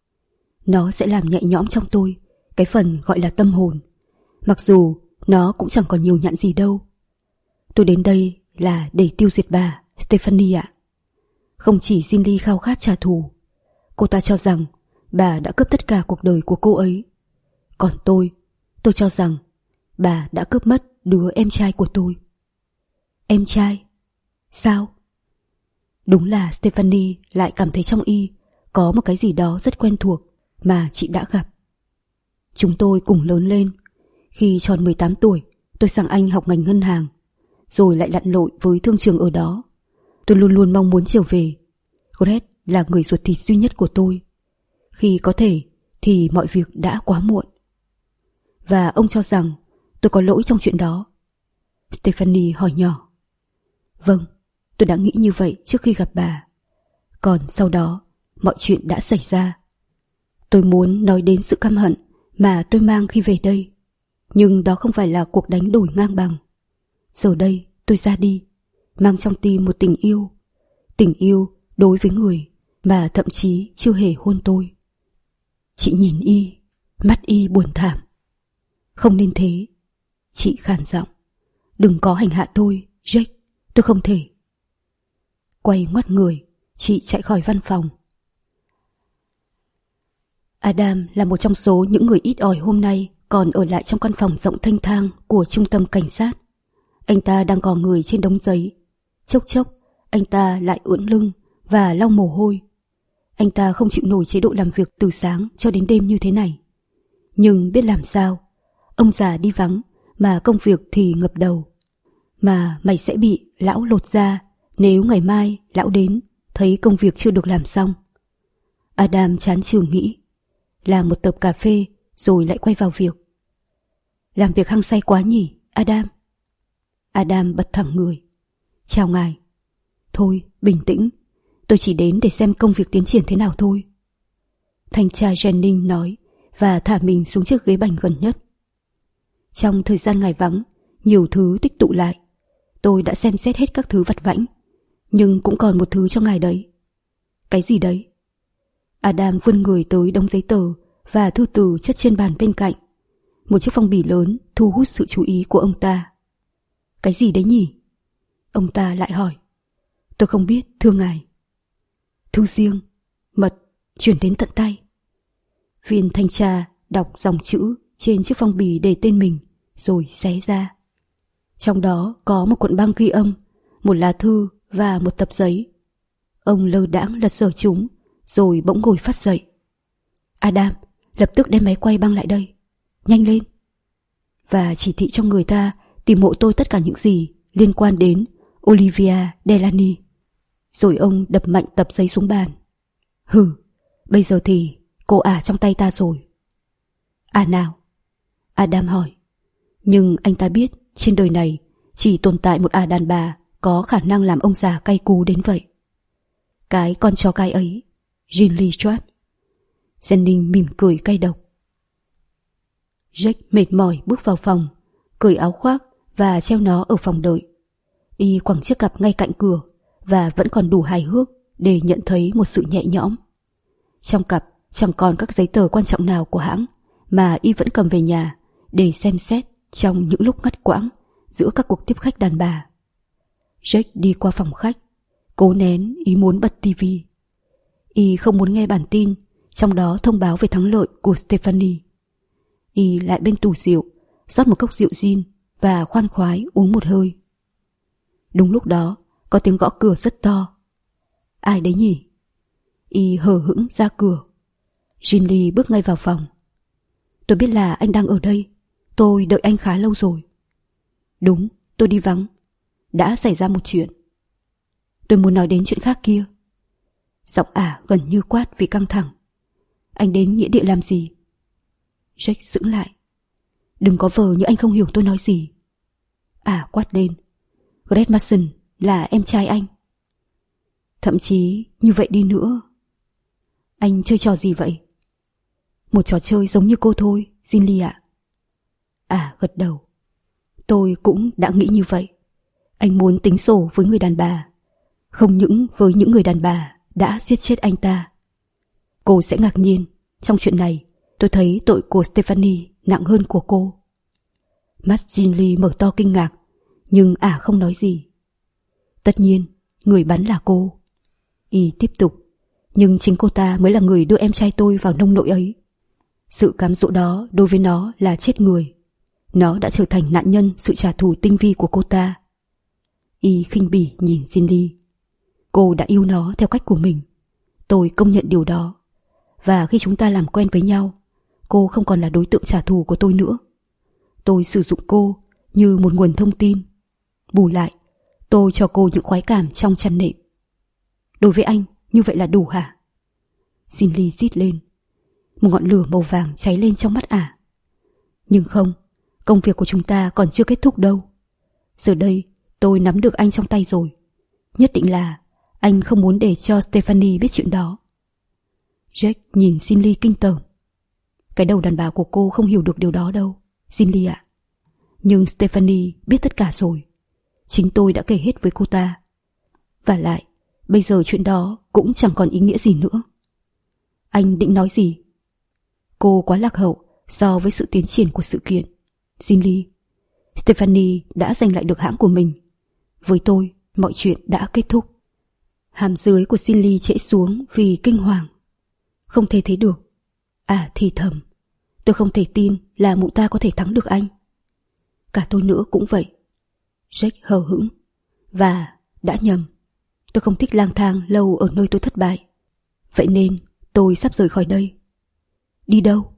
Nó sẽ làm nhẹ nhõm trong tôi cái phần gọi là tâm hồn, mặc dù nó cũng chẳng còn nhiều nhãn gì đâu. Tôi đến đây là để tiêu diệt bà, Stephanie ạ. Không chỉ Jinly khao khát trả thù. Cô ta cho rằng bà đã cướp tất cả cuộc đời của cô ấy. Còn tôi, tôi cho rằng bà đã cướp mất đứa em trai của tôi. Em trai? Sao? Đúng là Stephanie lại cảm thấy trong Y có một cái gì đó rất quen thuộc mà chị đã gặp. Chúng tôi cùng lớn lên. Khi tròn mười tám tuổi, tôi sang Anh học ngành ngân hàng, rồi lại lặn lội với thương trường ở đó. Tôi luôn luôn mong muốn trở về. Greg là người ruột thịt duy nhất của tôi. Khi có thể thì mọi việc đã quá muộn. Và ông cho rằng tôi có lỗi trong chuyện đó? Stephanie hỏi nhỏ. Vâng, tôi đã nghĩ như vậy trước khi gặp bà. Còn sau đó, mọi chuyện đã xảy ra. Tôi muốn nói đến sự căm hận mà tôi mang khi về đây. Nhưng đó không phải là cuộc đánh đổi ngang bằng. Giờ đây tôi ra đi, mang trong tim một tình yêu. Tình yêu đối với người mà thậm chí chưa hề hôn tôi. Chị nhìn Y, mắt Y buồn thảm. Không nên thế. Chị khàn giọng. Đừng có hành hạ tôi, Jack. Tôi không thể. Quay ngoắt người, chị chạy khỏi văn phòng. Adam là một trong số những người ít ỏi hôm nay còn ở lại trong căn phòng rộng thênh thang của trung tâm cảnh sát. Anh ta đang gò người trên đống giấy. Chốc chốc, anh ta lại ưỡn lưng và lau mồ hôi. Anh ta không chịu nổi chế độ làm việc từ sáng cho đến đêm như thế này. Nhưng biết làm sao, ông già đi vắng mà công việc thì ngập đầu. Mà mày sẽ bị lão lột ra nếu ngày mai lão đến thấy công việc chưa được làm xong. Adam chán chường nghĩ. Làm một tập cà phê rồi lại quay vào việc. Làm việc hăng say quá nhỉ, Adam? Adam bật thẳng người. Chào ngài. Thôi, bình tĩnh. Tôi chỉ đến để xem công việc tiến triển thế nào thôi. Thanh tra Jennings nói và thả mình xuống chiếc ghế bành gần nhất. Trong thời gian ngài vắng, nhiều thứ tích tụ lại. Tôi đã xem xét hết các thứ vặt vãnh, nhưng cũng còn một thứ cho ngài đấy. Cái gì đấy? Adam vươn người tới đống giấy tờ và thư từ chất trên bàn bên cạnh. Một chiếc phong bì lớn thu hút sự chú ý của ông ta. Cái gì đấy nhỉ? Ông ta lại hỏi. Tôi không biết, thưa ngài. Thư riêng, mật, chuyển đến tận tay. Viên thanh tra đọc dòng chữ trên chiếc phong bì để tên mình, rồi xé ra. Trong đó có một cuộn băng ghi âm, một lá thư và một tập giấy. Ông lơ đãng lật dở chúng, rồi bỗng ngồi phát dậy. Adam, lập tức đem máy quay băng lại đây. Nhanh lên. Và chỉ thị cho người ta tìm hộ tôi tất cả những gì liên quan đến Olivia Delaney. Rồi ông đập mạnh tập giấy xuống bàn. Hừ, bây giờ thì cô ả trong tay ta rồi. À nào? Adam hỏi. Nhưng anh ta biết trên đời này chỉ tồn tại một ả đàn bà có khả năng làm ông già cay cú đến vậy. Cái con chó cái ấy, Jean Lee Strauss. Jennings mỉm cười cay độc. Jack mệt mỏi bước vào phòng, cởi áo khoác và treo nó ở phòng đợi. Y quẳng chiếc cặp ngay cạnh cửa và vẫn còn đủ hài hước để nhận thấy một sự nhẹ nhõm. Trong cặp chẳng còn các giấy tờ quan trọng nào của hãng mà Y vẫn cầm về nhà để xem xét trong những lúc ngắt quãng giữa các cuộc tiếp khách đàn bà. Jack đi qua phòng khách, cố nén ý muốn bật tivi. Y không muốn nghe bản tin, trong đó thông báo về thắng lợi của Stephanie. Y lại bên tủ rượu, rót một cốc rượu gin và khoan khoái uống một hơi. Đúng lúc đó, có tiếng gõ cửa rất to. Ai đấy nhỉ? Y hờ hững ra cửa. Jean Lee bước ngay vào phòng. Tôi biết là anh đang ở đây. Tôi đợi anh khá lâu rồi. Đúng, tôi đi vắng. Đã xảy ra một chuyện. Tôi muốn nói đến chuyện khác kia. Giọng ả gần như quát vì căng thẳng. Anh đến nghĩa địa làm gì? Jack sững lại. Đừng có vờ như anh không hiểu tôi nói gì. Ả quát lên. Greg Mason là em trai anh. Thậm chí như vậy đi nữa. Anh chơi trò gì vậy? Một trò chơi giống như cô thôi, Jean Lee ạ. À gật đầu. Tôi cũng đã nghĩ như vậy. Anh muốn tính sổ với người đàn bà, không những với những người đàn bà đã giết chết anh ta. Cô sẽ ngạc nhiên, trong chuyện này tôi thấy tội của Stephanie nặng hơn của cô. Mắt Jean Lee mở to kinh ngạc, nhưng ả à không nói gì. Tất nhiên, người bắn là cô. Y tiếp tục. Nhưng chính cô ta mới là người đưa em trai tôi vào nông nỗi ấy. Sự cám dỗ đó đối với nó là chết người. Nó đã trở thành nạn nhân sự trả thù tinh vi của cô ta. Y khinh bỉ nhìn Jean Lee. Cô đã yêu nó theo cách của mình. Tôi công nhận điều đó. Và khi chúng ta làm quen với nhau, cô không còn là đối tượng trả thù của tôi nữa. Tôi sử dụng cô như một nguồn thông tin. Bù lại, tôi cho cô những khoái cảm trong chăn nệm. Đối với anh, như vậy là đủ hả? Jean Lee rít lên. Một ngọn lửa màu vàng cháy lên trong mắt ả. Nhưng không, công việc của chúng ta còn chưa kết thúc đâu. Giờ đây, tôi nắm được anh trong tay rồi. Nhất định là anh không muốn để cho Stephanie biết chuyện đó. Jack nhìn Jean Lee kinh tởm. Cái đầu đàn bà của cô không hiểu được điều đó đâu, Jean Lee ạ. Nhưng Stephanie biết tất cả rồi. Chính tôi đã kể hết với cô ta. Và lại, bây giờ chuyện đó cũng chẳng còn ý nghĩa gì nữa. Anh định nói gì? Cô quá lạc hậu so với sự tiến triển của sự kiện. Jean Lee, Stephanie đã giành lại được hãng của mình. Với tôi, mọi chuyện đã kết thúc. Hàm dưới của Jean Lee trễ xuống vì kinh hoàng. Không thể thấy được. À thì thầm. Tôi không thể tin là mụ ta có thể thắng được anh. Cả tôi nữa cũng vậy. Jack hờ hững. Và đã nhầm. Tôi không thích lang thang lâu ở nơi tôi thất bại. Vậy nên tôi sắp rời khỏi đây. Đi đâu?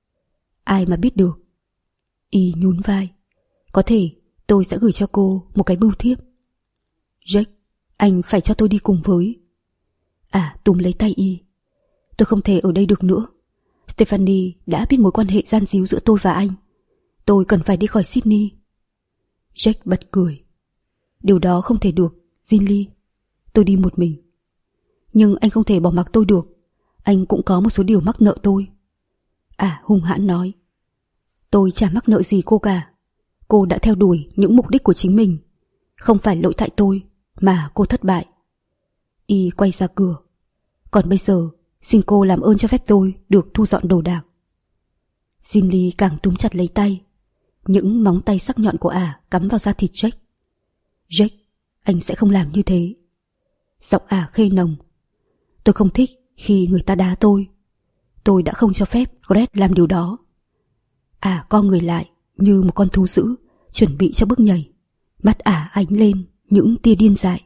Ai mà biết được. Y nhún vai. Có thể tôi sẽ gửi cho cô một cái bưu thiếp. Jack, anh phải cho tôi đi cùng với. À túm lấy tay Y. Tôi không thể ở đây được nữa. Stephanie đã biết mối quan hệ gian díu giữa tôi và anh. Tôi cần phải đi khỏi Sydney. Jack bật cười. Điều đó không thể được, Ginley. Tôi đi một mình. Nhưng anh không thể bỏ mặc tôi được. Anh cũng có một số điều mắc nợ tôi. À, hung hãn nói. Tôi chả mắc nợ gì cô cả. Cô đã theo đuổi những mục đích của chính mình. Không phải lỗi tại tôi, mà cô thất bại. Y quay ra cửa. Còn bây giờ, xin cô làm ơn cho phép tôi được thu dọn đồ đạc. Ginley càng túm chặt lấy tay. Những móng tay sắc nhọn của ả cắm vào da thịt Jack. Jack, anh sẽ không làm như thế. Giọng ả khê nồng. Tôi không thích khi người ta đá tôi. Tôi đã không cho phép Gret làm điều đó. Ả co người lại như một con thú dữ, chuẩn bị cho bước nhảy. Mắt ả ánh lên những tia điên dại.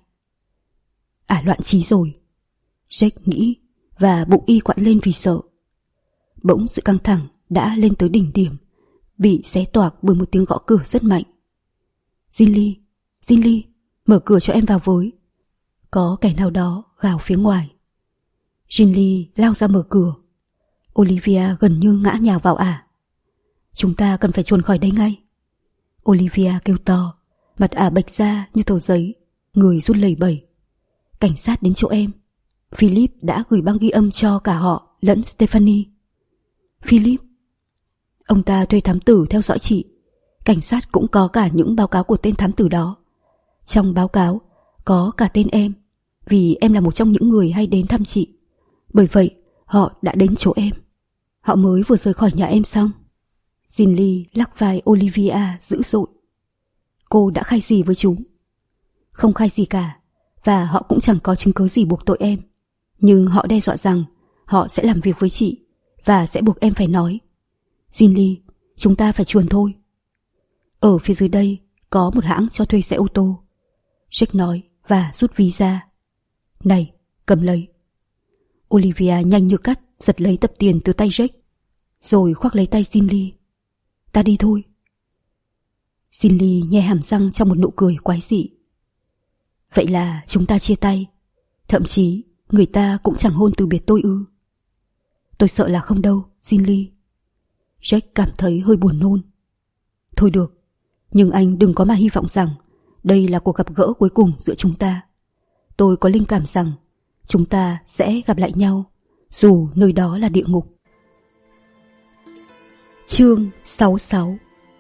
Ả loạn trí rồi, Jack nghĩ, và bụng y quặn lên vì sợ. Bỗng sự căng thẳng đã lên tới đỉnh điểm, bị xé toạc bởi một tiếng gõ cửa rất mạnh. Ginley, Ginley, mở cửa cho em vào với. Có kẻ nào đó gào phía ngoài. Ginley lao ra mở cửa. Olivia gần như ngã nhào vào ả. Chúng ta cần phải chuồn khỏi đây ngay. Olivia kêu to, mặt ả bệch ra như tờ giấy, người run lẩy bẩy. Cảnh sát đến chỗ em. Philip đã gửi băng ghi âm cho cả họ lẫn Stephanie. Philip? Ông ta thuê thám tử theo dõi chị. Cảnh sát cũng có cả những báo cáo của tên thám tử đó. Trong báo cáo có cả tên em, vì em là một trong những người hay đến thăm chị. Bởi vậy họ đã đến chỗ em. Họ mới vừa rời khỏi nhà em xong. Ginley lắc vai Olivia dữ dội. Cô đã khai gì với chúng? Không khai gì cả, và họ cũng chẳng có chứng cứ gì buộc tội em. Nhưng họ đe dọa rằng họ sẽ làm việc với chị và sẽ buộc em phải nói. Ginley, chúng ta phải chuồn thôi. Ở phía dưới đây có một hãng cho thuê xe ô tô, Jack nói và rút ví ra. Này, cầm lấy. Olivia nhanh như cắt giật lấy tập tiền từ tay Jack, rồi khoác lấy tay Ginley. Ta đi thôi. Ginley nhe hàm răng trong một nụ cười quái dị. Vậy là chúng ta chia tay. Thậm chí người ta cũng chẳng hôn từ biệt tôi ư? Tôi sợ là không đâu, Ginley. Jack cảm thấy hơi buồn nôn. Thôi được, nhưng anh đừng có mà hy vọng rằng đây là cuộc gặp gỡ cuối cùng giữa chúng ta. Tôi có linh cảm rằng chúng ta sẽ gặp lại nhau, dù nơi đó là địa ngục. Chương sáu mươi sáu.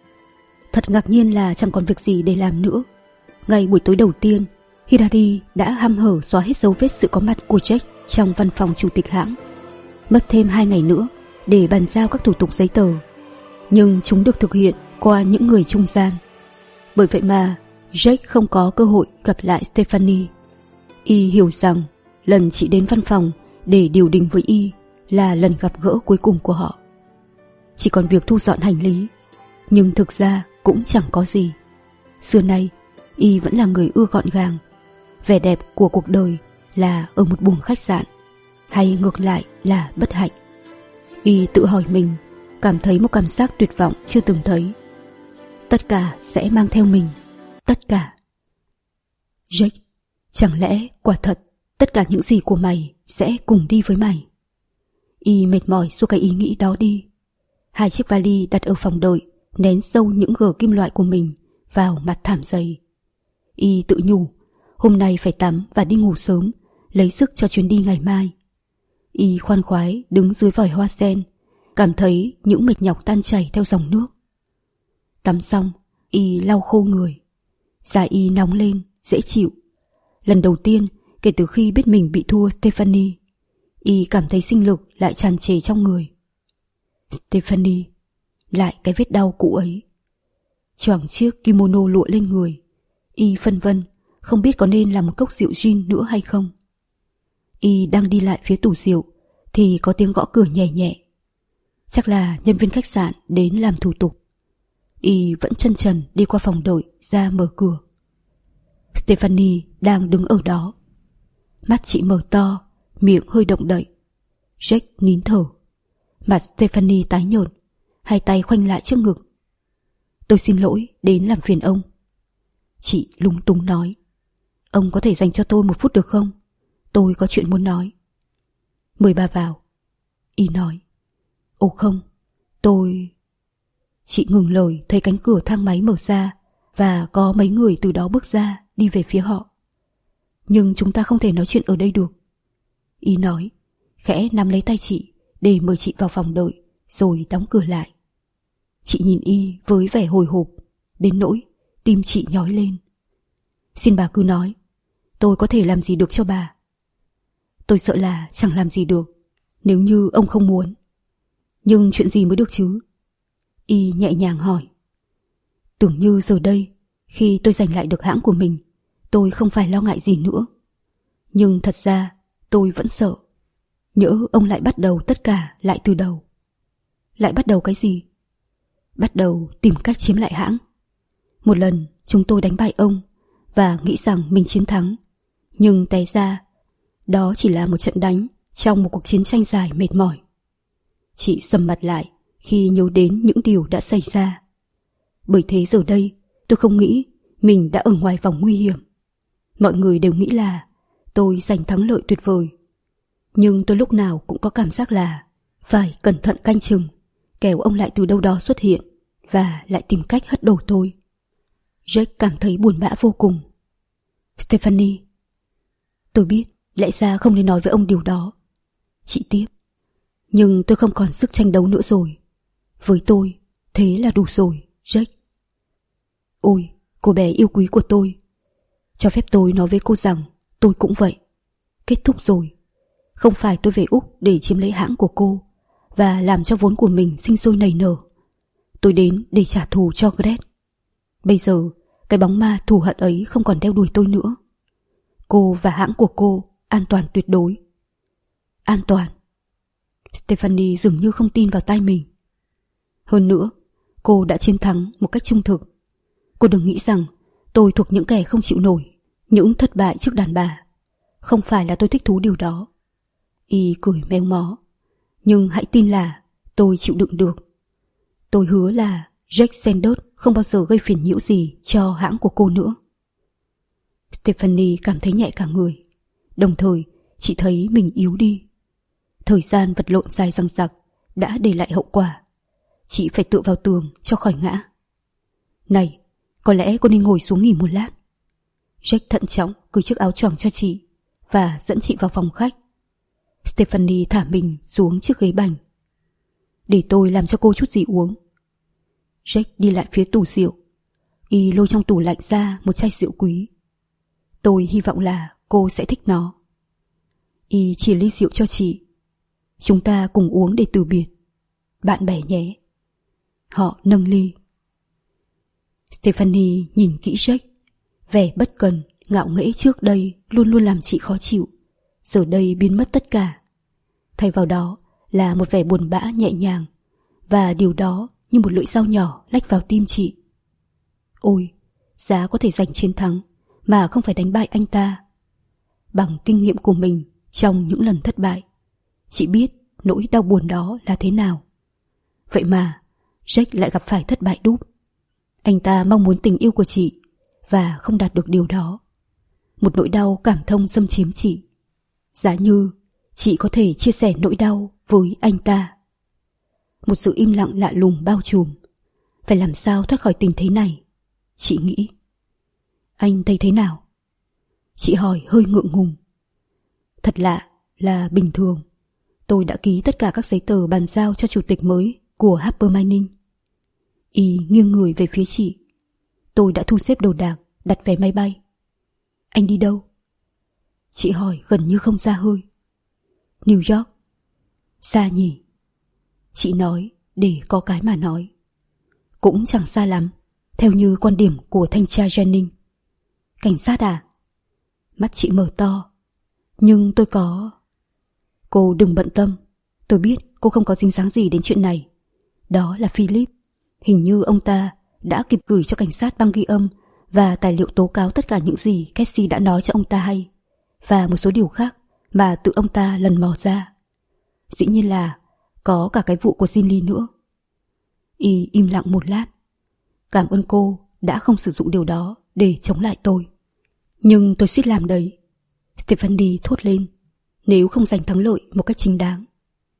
Thật ngạc nhiên là chẳng còn việc gì để làm nữa. Ngày buổi tối đầu tiên, Hidari đã hăm hở xóa hết dấu vết sự có mặt của Jack trong văn phòng chủ tịch hãng. Mất thêm hai ngày nữa để bàn giao các thủ tục giấy tờ, nhưng chúng được thực hiện qua những người trung gian. Bởi vậy mà Jack không có cơ hội gặp lại Stephanie. Y hiểu rằng lần chị đến văn phòng để điều đình với Y là lần gặp gỡ cuối cùng của họ. Chỉ còn việc thu dọn hành lý, nhưng thực ra cũng chẳng có gì. Xưa nay Y vẫn là người ưa gọn gàng. Vẻ đẹp của cuộc đời là ở một buồng khách sạn, hay ngược lại là bất hạnh? Y tự hỏi mình, cảm thấy một cảm giác tuyệt vọng chưa từng thấy. Tất cả sẽ mang theo mình, tất cả. Jack, chẳng lẽ quả thật tất cả những gì của mày sẽ cùng đi với mày? Y mệt mỏi xua cái ý nghĩ đó đi. Hai chiếc vali đặt ở phòng đợi nén sâu những gờ kim loại của mình vào mặt thảm dày. Y tự nhủ, hôm nay phải tắm và đi ngủ sớm, lấy sức cho chuyến đi ngày mai. Y khoan khoái đứng dưới vòi hoa sen, cảm thấy những mệt nhọc tan chảy theo dòng nước. Tắm xong, Y lau khô người. Da Y nóng lên, dễ chịu. Lần đầu tiên kể từ khi biết mình bị thua Stephanie, Y cảm thấy sinh lực lại tràn trề trong người. Stephanie, lại cái vết đau cũ ấy. Choàng chiếc kimono lụa lên người, Y phân vân, không biết có nên làm một cốc rượu gin nữa hay không. Y đang đi lại phía tủ rượu thì có tiếng gõ cửa nhẹ nhẹ. Chắc là nhân viên khách sạn đến làm thủ tục. Y vẫn chân trần đi qua phòng đợi ra mở cửa. Stephanie đang đứng ở đó. Mắt chị mở to, miệng hơi động đậy. Jack nín thở. Mặt Stephanie tái nhợt, hai tay khoanh lại trước ngực. Tôi xin lỗi đến làm phiền ông. Chị lúng túng nói. Ông có thể dành cho tôi một phút được không? Tôi có chuyện muốn nói. Mời bà vào, Y nói. Ồ không, tôi... Chị ngừng lời thấy cánh cửa thang máy mở ra và có mấy người từ đó bước ra đi về phía họ. Nhưng chúng ta không thể nói chuyện ở đây được. Y nói, khẽ nắm lấy tay chị để mời chị vào phòng đợi rồi đóng cửa lại. Chị nhìn Y với vẻ hồi hộp, đến nỗi tim chị nhói lên. Xin bà cứ nói, tôi có thể làm gì được cho bà? Tôi sợ là chẳng làm gì được nếu như ông không muốn. Nhưng chuyện gì mới được chứ? Y nhẹ nhàng hỏi. Tưởng như giờ đây, khi tôi giành lại được hãng của mình, tôi không phải lo ngại gì nữa. Nhưng thật ra tôi vẫn sợ. Nhỡ ông lại bắt đầu tất cả lại từ đầu. Lại bắt đầu cái gì? Bắt đầu tìm cách chiếm lại hãng. Một lần chúng tôi đánh bại ông và nghĩ rằng mình chiến thắng. Nhưng té ra đó chỉ là một trận đánh trong một cuộc chiến tranh dài mệt mỏi. Chị sầm mặt lại khi nhớ đến những điều đã xảy ra. Bởi thế giờ đây tôi không nghĩ mình đã ở ngoài vòng nguy hiểm. Mọi người đều nghĩ là tôi giành thắng lợi tuyệt vời. Nhưng tôi lúc nào cũng có cảm giác là phải cẩn thận canh chừng, kẻo ông lại từ đâu đó xuất hiện và lại tìm cách hất đổ tôi. Jack cảm thấy buồn bã vô cùng. Stephanie, tôi biết lẽ ra không nên nói với ông điều đó. Chị tiếp. Nhưng tôi không còn sức tranh đấu nữa rồi. Với tôi, thế là đủ rồi, Jack. Ôi, cô bé yêu quý của tôi. Cho phép tôi nói với cô rằng tôi cũng vậy. Kết thúc rồi. Không phải tôi về Úc để chiếm lấy hãng của cô và làm cho vốn của mình sinh sôi nảy nở. Tôi đến để trả thù cho Gret. Bây giờ, cái bóng ma thù hận ấy không còn đeo đuổi tôi nữa. Cô và hãng của cô an toàn tuyệt đối. An toàn? Stephanie dường như không tin vào tai mình. Hơn nữa, cô đã chiến thắng một cách trung thực. Cô đừng nghĩ rằng tôi thuộc những kẻ không chịu nổi, những thất bại trước đàn bà. Không phải là tôi thích thú điều đó. Y cười méo mó. Nhưng hãy tin là tôi chịu đựng được. Tôi hứa là Jack Sanders không bao giờ gây phiền nhiễu gì cho hãng của cô nữa. Stephanie cảm thấy nhẹ cả người. Đồng thời chị thấy mình yếu đi. Thời gian vật lộn dài dằng dặc đã để lại hậu quả. Chị phải tựa vào tường cho khỏi ngã. Này, có lẽ cô nên ngồi xuống nghỉ một lát. Jack thận trọng cởi chiếc áo choàng cho chị và dẫn chị vào phòng khách. Stephanie thả mình xuống chiếc ghế bành. Để tôi làm cho cô chút gì uống. Jack đi lại phía tủ rượu. Y lôi trong tủ lạnh ra một chai rượu quý. Tôi hy vọng là cô sẽ thích nó. Y chỉ ly rượu cho chị. Chúng ta cùng uống để từ biệt. Bạn bè nhé. Họ nâng ly. Stephanie nhìn kỹ Jack. Vẻ bất cần, ngạo nghễ trước đây luôn luôn làm chị khó chịu, giờ đây biến mất tất cả. Thay vào đó là một vẻ buồn bã nhẹ nhàng, và điều đó như một lưỡi dao nhỏ lách vào tim chị. Ôi, giá có thể giành chiến thắng mà không phải đánh bại anh ta. Bằng kinh nghiệm của mình trong những lần thất bại, chị biết nỗi đau buồn đó là thế nào. Vậy mà Jack lại gặp phải thất bại đúp. Anh ta mong muốn tình yêu của chị và không đạt được điều đó. Một nỗi đau cảm thông xâm chiếm chị. Giá như chị có thể chia sẻ nỗi đau với anh ta. Một sự im lặng lạ lùng bao trùm. Phải làm sao thoát khỏi tình thế này, chị nghĩ. Anh thấy thế nào? Chị hỏi hơi ngượng ngùng. Thật lạ là bình thường. Tôi đã ký tất cả các giấy tờ bàn giao cho chủ tịch mới của Harper Mining. Y nghiêng người về phía chị. Tôi đã thu xếp đồ đạc, đặt vé máy bay. Anh đi đâu? Chị hỏi gần như không ra hơi. New York. Xa nhỉ? Chị nói để có cái mà nói. Cũng chẳng xa lắm, theo như quan điểm của thanh tra Jennings. Cảnh sát à? Mắt chị mở to. Nhưng tôi có... Cô đừng bận tâm. Tôi biết cô không có dính dáng gì đến chuyện này. Đó là Philip. Hình như ông ta đã kịp gửi cho cảnh sát băng ghi âm và tài liệu tố cáo tất cả những gì Cassie đã nói cho ông ta hay, và một số điều khác mà tự ông ta lần mò ra. Dĩ nhiên là có cả cái vụ của Cindy nữa. Y im lặng một lát. Cảm ơn cô đã không sử dụng điều đó để chống lại tôi. Nhưng tôi suýt làm đấy. Stephanie thốt lên. Nếu không giành thắng lợi một cách chính đáng.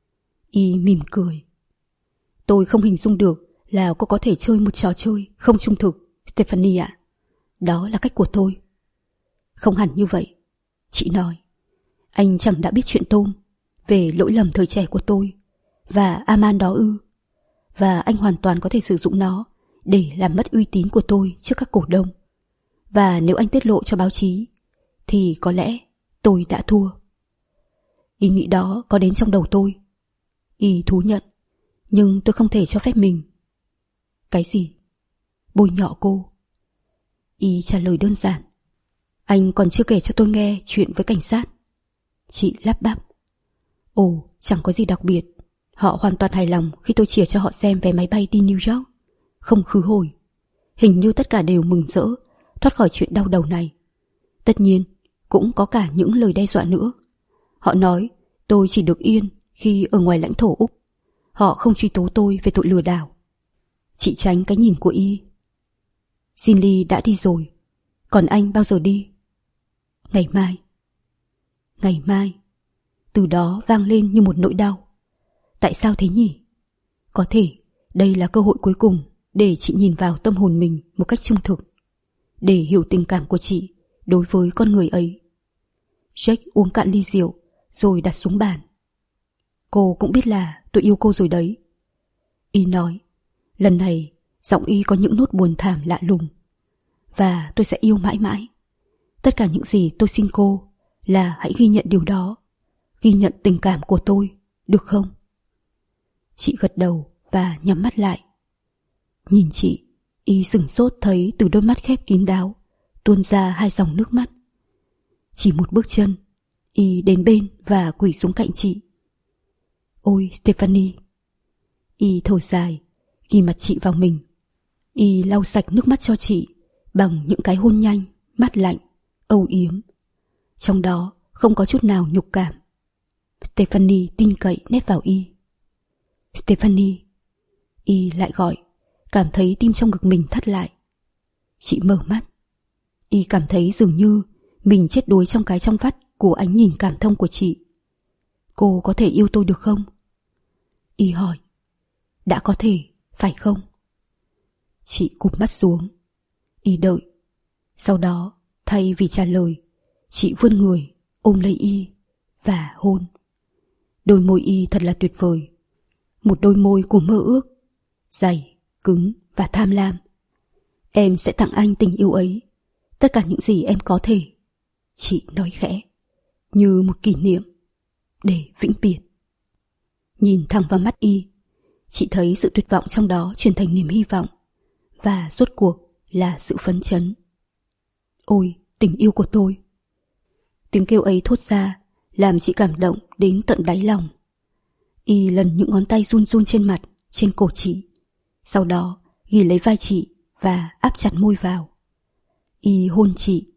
Y mỉm cười. Tôi không hình dung được là cô có thể chơi một trò chơi không trung thực, Stephanie ạ. Đó là cách của tôi. Không hẳn như vậy, chị nói. Anh chẳng đã biết chuyện tôm, về lỗi lầm thời trẻ của tôi và Aman đó ư? Và anh hoàn toàn có thể sử dụng nó để làm mất uy tín của tôi trước các cổ đông. Và nếu anh tiết lộ cho báo chí thì có lẽ tôi đã thua. Ý nghĩ đó có đến trong đầu tôi. Y thú nhận, nhưng tôi không thể cho phép mình. Cái gì? Bôi nhọ cô? Y trả lời đơn giản. Anh còn chưa kể cho tôi nghe chuyện với cảnh sát. Chị lắp bắp. Ồ, chẳng có gì đặc biệt. Họ hoàn toàn hài lòng khi tôi chìa cho họ xem vé máy bay đi New York. Không khứ hồi. Hình như tất cả đều mừng rỡ thoát khỏi chuyện đau đầu này. Tất nhiên, cũng có cả những lời đe dọa nữa. Họ nói tôi chỉ được yên khi ở ngoài lãnh thổ Úc. Họ không truy tố tôi về tội lừa đảo. Chị tránh cái nhìn của Y. Zinli đã đi rồi. Còn anh bao giờ đi? Ngày mai. Ngày mai. Từ đó vang lên như một nỗi đau. Tại sao thế nhỉ? Có thể đây là cơ hội cuối cùng để chị nhìn vào tâm hồn mình một cách trung thực, để hiểu tình cảm của chị đối với con người ấy. Jack uống cạn ly rượu rồi đặt xuống bàn. Cô cũng biết là tôi yêu cô rồi đấy. Y nói. Lần này giọng Y có những nốt buồn thảm lạ lùng. Và tôi sẽ yêu mãi mãi. Tất cả những gì tôi xin cô là hãy ghi nhận điều đó. Ghi nhận tình cảm của tôi, được không? Chị gật đầu và nhắm mắt lại. Nhìn chị, Y sửng sốt thấy từ đôi mắt khép kín đáo tuôn ra hai dòng nước mắt. Chỉ một bước chân, Y đến bên và quỳ xuống cạnh chị. Ôi Stephanie. Y thở dài, ghi mặt chị vào mình. Y lau sạch nước mắt cho chị bằng những cái hôn nhanh, mát lạnh, âu yếm. Trong đó không có chút nào nhục cảm. Stephanie tin cậy nép vào Y. Stephanie. Y lại gọi, cảm thấy tim trong ngực mình thắt lại. Chị mở mắt. Y cảm thấy dường như mình chết đuối trong cái trong vắt của ánh nhìn cảm thông của chị. Cô có thể yêu tôi được không? Y hỏi. Đã có thể, phải không? Chị cụp mắt xuống. Y đợi. Sau đó, thay vì trả lời, chị vươn người, ôm lấy Y và hôn. Đôi môi Y thật là tuyệt vời. Một đôi môi của mơ ước, dày, cứng và tham lam. Em sẽ tặng anh tình yêu ấy, tất cả những gì em có thể. Chị nói khẽ, như một kỷ niệm, để vĩnh biệt. Nhìn thẳng vào mắt Y, chị thấy sự tuyệt vọng trong đó chuyển thành niềm hy vọng, và rốt cuộc là sự phấn chấn. Ôi, tình yêu của tôi. Tiếng kêu ấy thốt ra làm chị cảm động đến tận đáy lòng. Y lần những ngón tay run run trên mặt, trên cổ chị. Sau đó ghi lấy vai chị và áp chặt môi vào. Y hôn chị.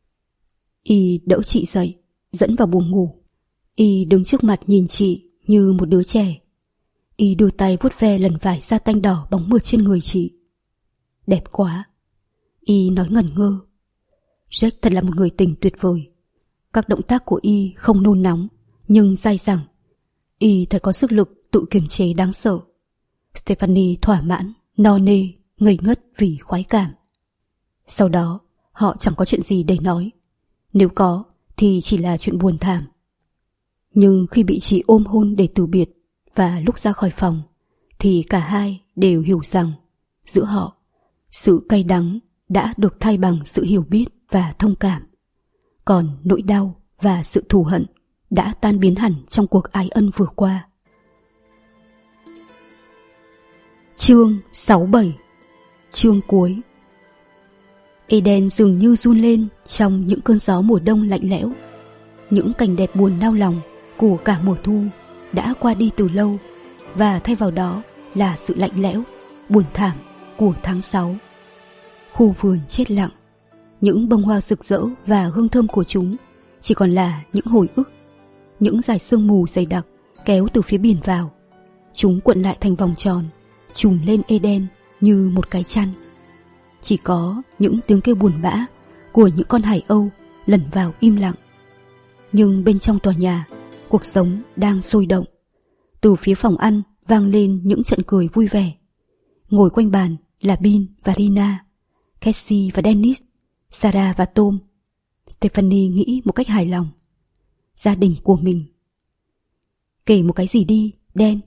Y đỡ chị dậy, dẫn vào buồng ngủ. Y đứng trước mặt nhìn chị như một đứa trẻ. Y đưa tay vuốt ve lần vải sa tanh đỏ bóng mượt trên người chị. Đẹp quá. Y nói ngẩn ngơ. Jack thật là một người tình tuyệt vời. Các động tác của Y không nôn nóng, nhưng dai dẳng. Y thật có sức lực tự kiềm chế đáng sợ. Stephanie thỏa mãn, no nê, ngây ngất vì khoái cảm. Sau đó, họ chẳng có chuyện gì để nói. Nếu có, thì chỉ là chuyện buồn thảm. Nhưng khi bị chị ôm hôn để từ biệt, và lúc ra khỏi phòng, thì cả hai đều hiểu rằng giữa họ, sự cay đắng đã được thay bằng sự hiểu biết và thông cảm. Còn nỗi đau và sự thù hận đã tan biến hẳn trong cuộc ái ân vừa qua. Chương sáu mươi bảy. Chương cuối. Eden dường như run lên trong những cơn gió mùa đông lạnh lẽo. Những cảnh đẹp buồn nao lòng của cả mùa thu đã qua đi từ lâu, và thay vào đó là sự lạnh lẽo, buồn thảm của tháng sáu. Khu vườn chết lặng. Những bông hoa rực rỡ và hương thơm của chúng chỉ còn là những hồi ức. Những dải sương mù dày đặc kéo từ phía biển vào. Chúng cuộn lại thành vòng tròn, trùm lên Eden như một cái chăn. Chỉ có những tiếng kêu buồn bã của những con hải âu lẩn vào im lặng. Nhưng bên trong tòa nhà, cuộc sống đang sôi động. Từ phía phòng ăn vang lên những trận cười vui vẻ. Ngồi quanh bàn là Bean và Rina, Cassie và Dennis, Sarah và Tom. Stephanie nghĩ một cách hài lòng. Gia đình của mình. Kể một cái gì đi, Dan,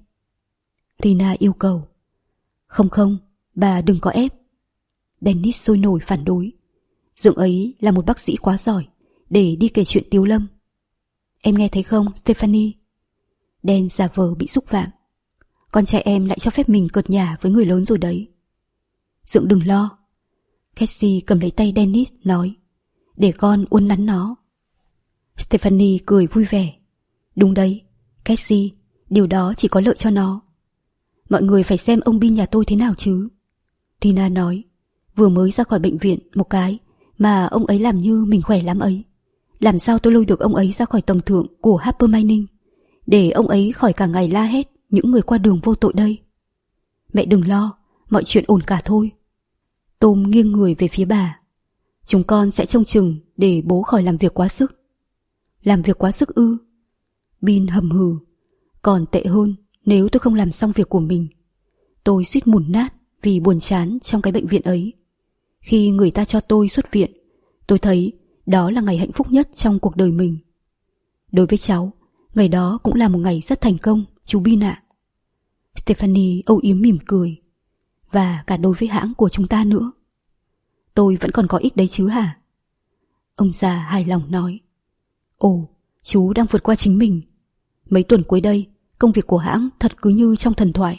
Rina yêu cầu. Không không, bà đừng có ép. Dennis sôi nổi phản đối. Dượng ấy là một bác sĩ quá giỏi để đi kể chuyện Tiếu Lâm. Em nghe thấy không, Stephanie? Dan giả vờ bị xúc phạm. Con trai em lại cho phép mình cợt nhả với người lớn rồi đấy. Dượng đừng lo. Cassie cầm lấy tay Dennis nói, để con uốn nắn nó. Stephanie cười vui vẻ. Đúng đấy, Cassie, điều đó chỉ có lợi cho nó. Mọi người phải xem ông Bin nhà tôi thế nào chứ. Tina nói, vừa mới ra khỏi bệnh viện một cái mà ông ấy làm như mình khỏe lắm ấy. Làm sao tôi lôi được ông ấy ra khỏi tầng thượng của Harper Mining, để ông ấy khỏi cả ngày la hét những người qua đường vô tội đây. Mẹ đừng lo, mọi chuyện ổn cả thôi. Tom nghiêng người về phía bà. Chúng con sẽ trông chừng để bố khỏi làm việc quá sức. Làm việc quá sức ư? Bin hầm hừ. Còn tệ hơn nếu tôi không làm xong việc của mình. Tôi suýt mủn nát vì buồn chán trong cái bệnh viện ấy. Khi người ta cho tôi xuất viện, tôi thấy đó là ngày hạnh phúc nhất trong cuộc đời mình. Đối với cháu, ngày đó cũng là một ngày rất thành công, chú Bin ạ. Stephanie âu yếm mỉm cười. Và cả đối với hãng của chúng ta nữa. Tôi vẫn còn có ích đấy chứ hả? Ông già hài lòng nói. Ồ, chú đang vượt qua chính mình. Mấy tuần cuối đây, công việc của hãng thật cứ như trong thần thoại.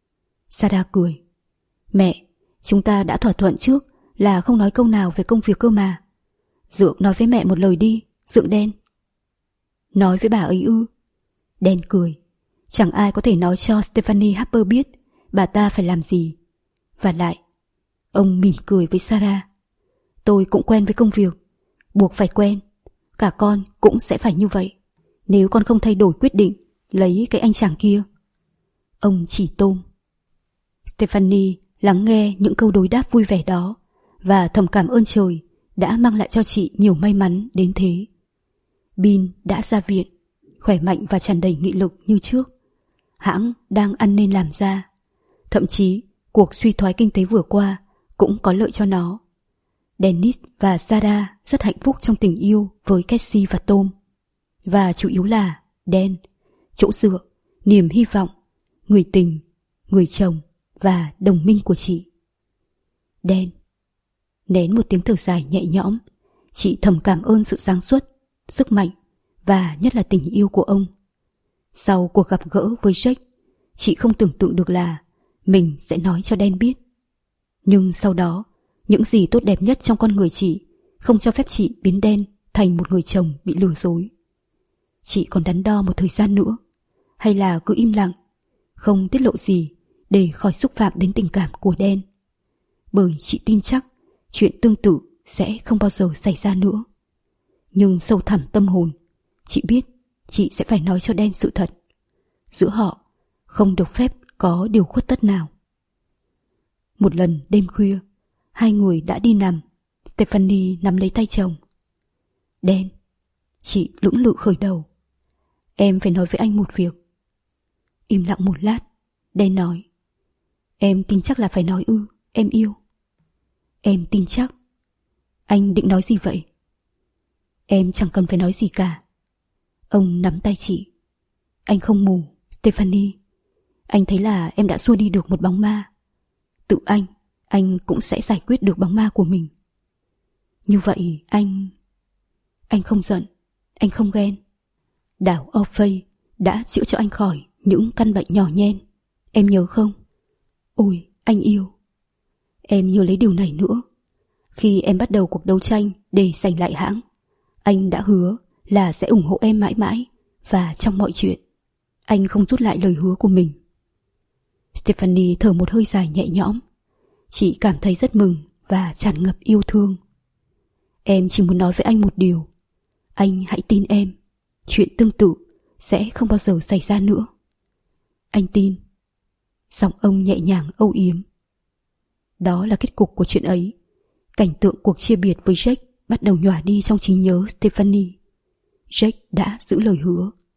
Sarah cười. Mẹ, chúng ta đã thỏa thuận trước là không nói câu nào về công việc cơ mà. Dượng nói với mẹ một lời đi, Dượng đen. Nói với bà ấy ư? Đen cười. Chẳng ai có thể nói cho Stephanie Harper biết bà ta phải làm gì. Và lại, ông mỉm cười với Sarah. Tôi cũng quen với công việc, buộc phải quen. Cả con cũng sẽ phải như vậy, nếu con không thay đổi quyết định lấy cái anh chàng kia. Ông chỉ Tom. Stephanie lắng nghe những câu đối đáp vui vẻ đó và thầm cảm ơn trời đã mang lại cho chị nhiều may mắn đến thế. Bin đã ra viện, khỏe mạnh và tràn đầy nghị lực như trước. Hãng đang ăn nên làm ra. Thậm chí cuộc suy thoái kinh tế vừa qua cũng có lợi cho nó. Dennis và Sarah rất hạnh phúc trong tình yêu với Cassie và Tom. Và chủ yếu là Dan, chỗ dựa, niềm hy vọng, người tình, người chồng và đồng minh của chị. Dan. Nén một tiếng thở dài nhẹ nhõm, chị thầm cảm ơn sự sáng suốt, sức mạnh và nhất là tình yêu của ông. Sau cuộc gặp gỡ với Jake, chị không tưởng tượng được là mình sẽ nói cho Dan biết. Nhưng sau đó, những gì tốt đẹp nhất trong con người chị không cho phép chị biến Dan thành một người chồng bị lừa dối. Chị còn đắn đo một thời gian nữa, hay là cứ im lặng, không tiết lộ gì để khỏi xúc phạm đến tình cảm của Dan. Bởi chị tin chắc chuyện tương tự sẽ không bao giờ xảy ra nữa. Nhưng sâu thẳm tâm hồn, chị biết chị sẽ phải nói cho Dan sự thật. Giữa họ không được phép có điều khuất tất nào. Một lần đêm khuya, hai người đã đi nằm. Stephanie nắm lấy tay chồng. Dan, chị lưỡng lự khởi đầu. Em phải nói với anh một việc. Im lặng một lát, Dan nói. Em tin chắc là phải nói ư, em yêu. Em tin chắc. Anh định nói gì vậy? Em chẳng cần phải nói gì cả. Ông nắm tay chị. Anh không mù, Stephanie. Anh thấy là em đã xua đi được một bóng ma. Tự anh, anh cũng sẽ giải quyết được bóng ma của mình. Như vậy anh... Anh không giận, anh không ghen. Đảo Orphei đã chữa cho anh khỏi những căn bệnh nhỏ nhen. Em nhớ không? Ôi, anh yêu. Em nhớ lấy điều này nữa. Khi em bắt đầu cuộc đấu tranh để giành lại hãng, anh đã hứa là sẽ ủng hộ em mãi mãi và trong mọi chuyện. Anh không rút lại lời hứa của mình. Stephanie thở một hơi dài nhẹ nhõm. Chị cảm thấy rất mừng và tràn ngập yêu thương. Em chỉ muốn nói với anh một điều. Anh hãy tin em. Chuyện tương tự sẽ không bao giờ xảy ra nữa. Anh tin. Giọng ông nhẹ nhàng âu yếm. Đó là kết cục của chuyện ấy. Cảnh tượng cuộc chia biệt với Jake bắt đầu nhòa đi trong trí nhớ Stephanie. Jake đã giữ lời hứa.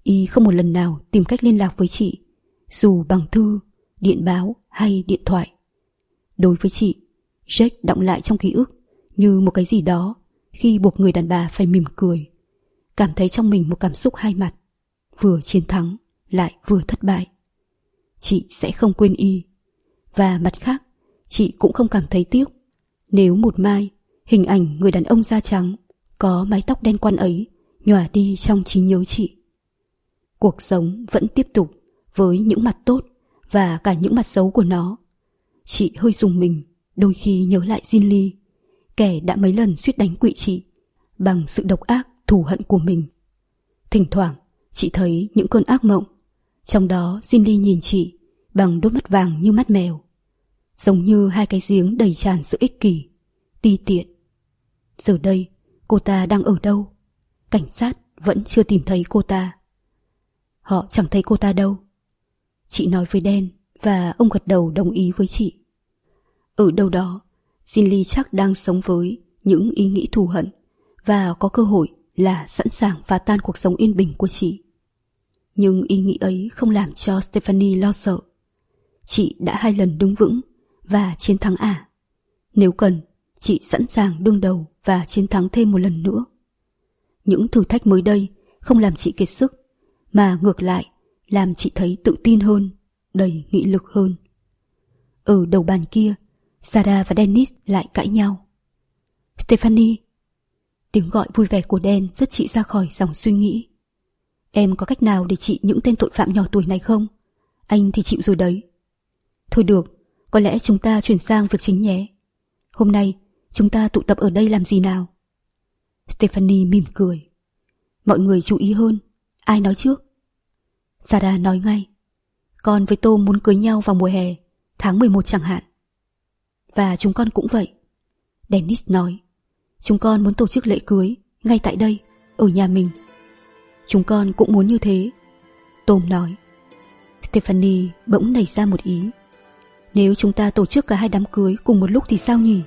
Y không một lần nào tìm cách liên lạc với chị, dù bằng thư, điện báo hay điện thoại. Đối với chị, Jack đọng lại trong ký ức như một cái gì đó khi buộc người đàn bà phải mỉm cười, cảm thấy trong mình một cảm xúc hai mặt, vừa chiến thắng lại vừa thất bại. Chị sẽ không quên Y, và mặt khác, chị cũng không cảm thấy tiếc nếu một mai hình ảnh người đàn ông da trắng có mái tóc đen quăn ấy nhòa đi trong trí nhớ chị. Cuộc sống vẫn tiếp tục với những mặt tốt và cả những mặt xấu của nó. Chị hơi rùng mình đôi khi nhớ lại Jin Lee, kẻ đã mấy lần suýt đánh quỵ chị bằng sự độc ác thù hận của mình. Thỉnh thoảng chị thấy những cơn ác mộng, trong đó Jin Lee nhìn chị bằng đôi mắt vàng như mắt mèo, giống như hai cái giếng đầy tràn sự ích kỷ, ti tiện. Giờ đây cô ta đang ở đâu? Cảnh sát vẫn chưa tìm thấy cô ta. Họ chẳng thấy cô ta đâu. Chị nói với Dan và ông gật đầu đồng ý với chị. Ở đâu đó, Jin Lee chắc đang sống với những ý nghĩ thù hận và có cơ hội là sẵn sàng phá tan cuộc sống yên bình của chị. Nhưng ý nghĩ ấy không làm cho Stephanie lo sợ. Chị đã hai lần đứng vững và chiến thắng ả. Nếu cần, chị sẵn sàng đương đầu và chiến thắng thêm một lần nữa. Những thử thách mới đây không làm chị kiệt sức, mà ngược lại làm chị thấy tự tin hơn, đầy nghị lực hơn. Ở đầu bàn kia, Sarah và Dennis lại cãi nhau. Stephanie! Tiếng gọi vui vẻ của Dan dứt chị ra khỏi dòng suy nghĩ. Em có cách nào để trị những tên tội phạm nhỏ tuổi này không? Anh thì chịu rồi đấy. Thôi được, có lẽ chúng ta chuyển sang việc chính nhé. Hôm nay, chúng ta tụ tập ở đây làm gì nào? Stephanie mỉm cười. Mọi người chú ý hơn. Ai nói trước? Sarah nói ngay. Con với Tom muốn cưới nhau vào mùa hè, tháng mười một chẳng hạn. Và chúng con cũng vậy. Dennis nói. Chúng con muốn tổ chức lễ cưới ngay tại đây, ở nhà mình. Chúng con cũng muốn như thế, Tom nói. Stephanie bỗng nảy ra một ý. Nếu chúng ta tổ chức cả hai đám cưới cùng một lúc thì sao nhỉ?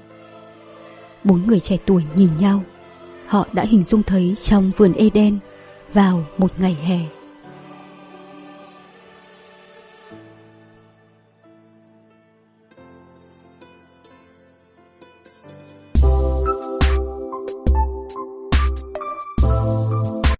Bốn người trẻ tuổi nhìn nhau. Họ đã hình dung thấy trong vườn Eden vào một ngày hè.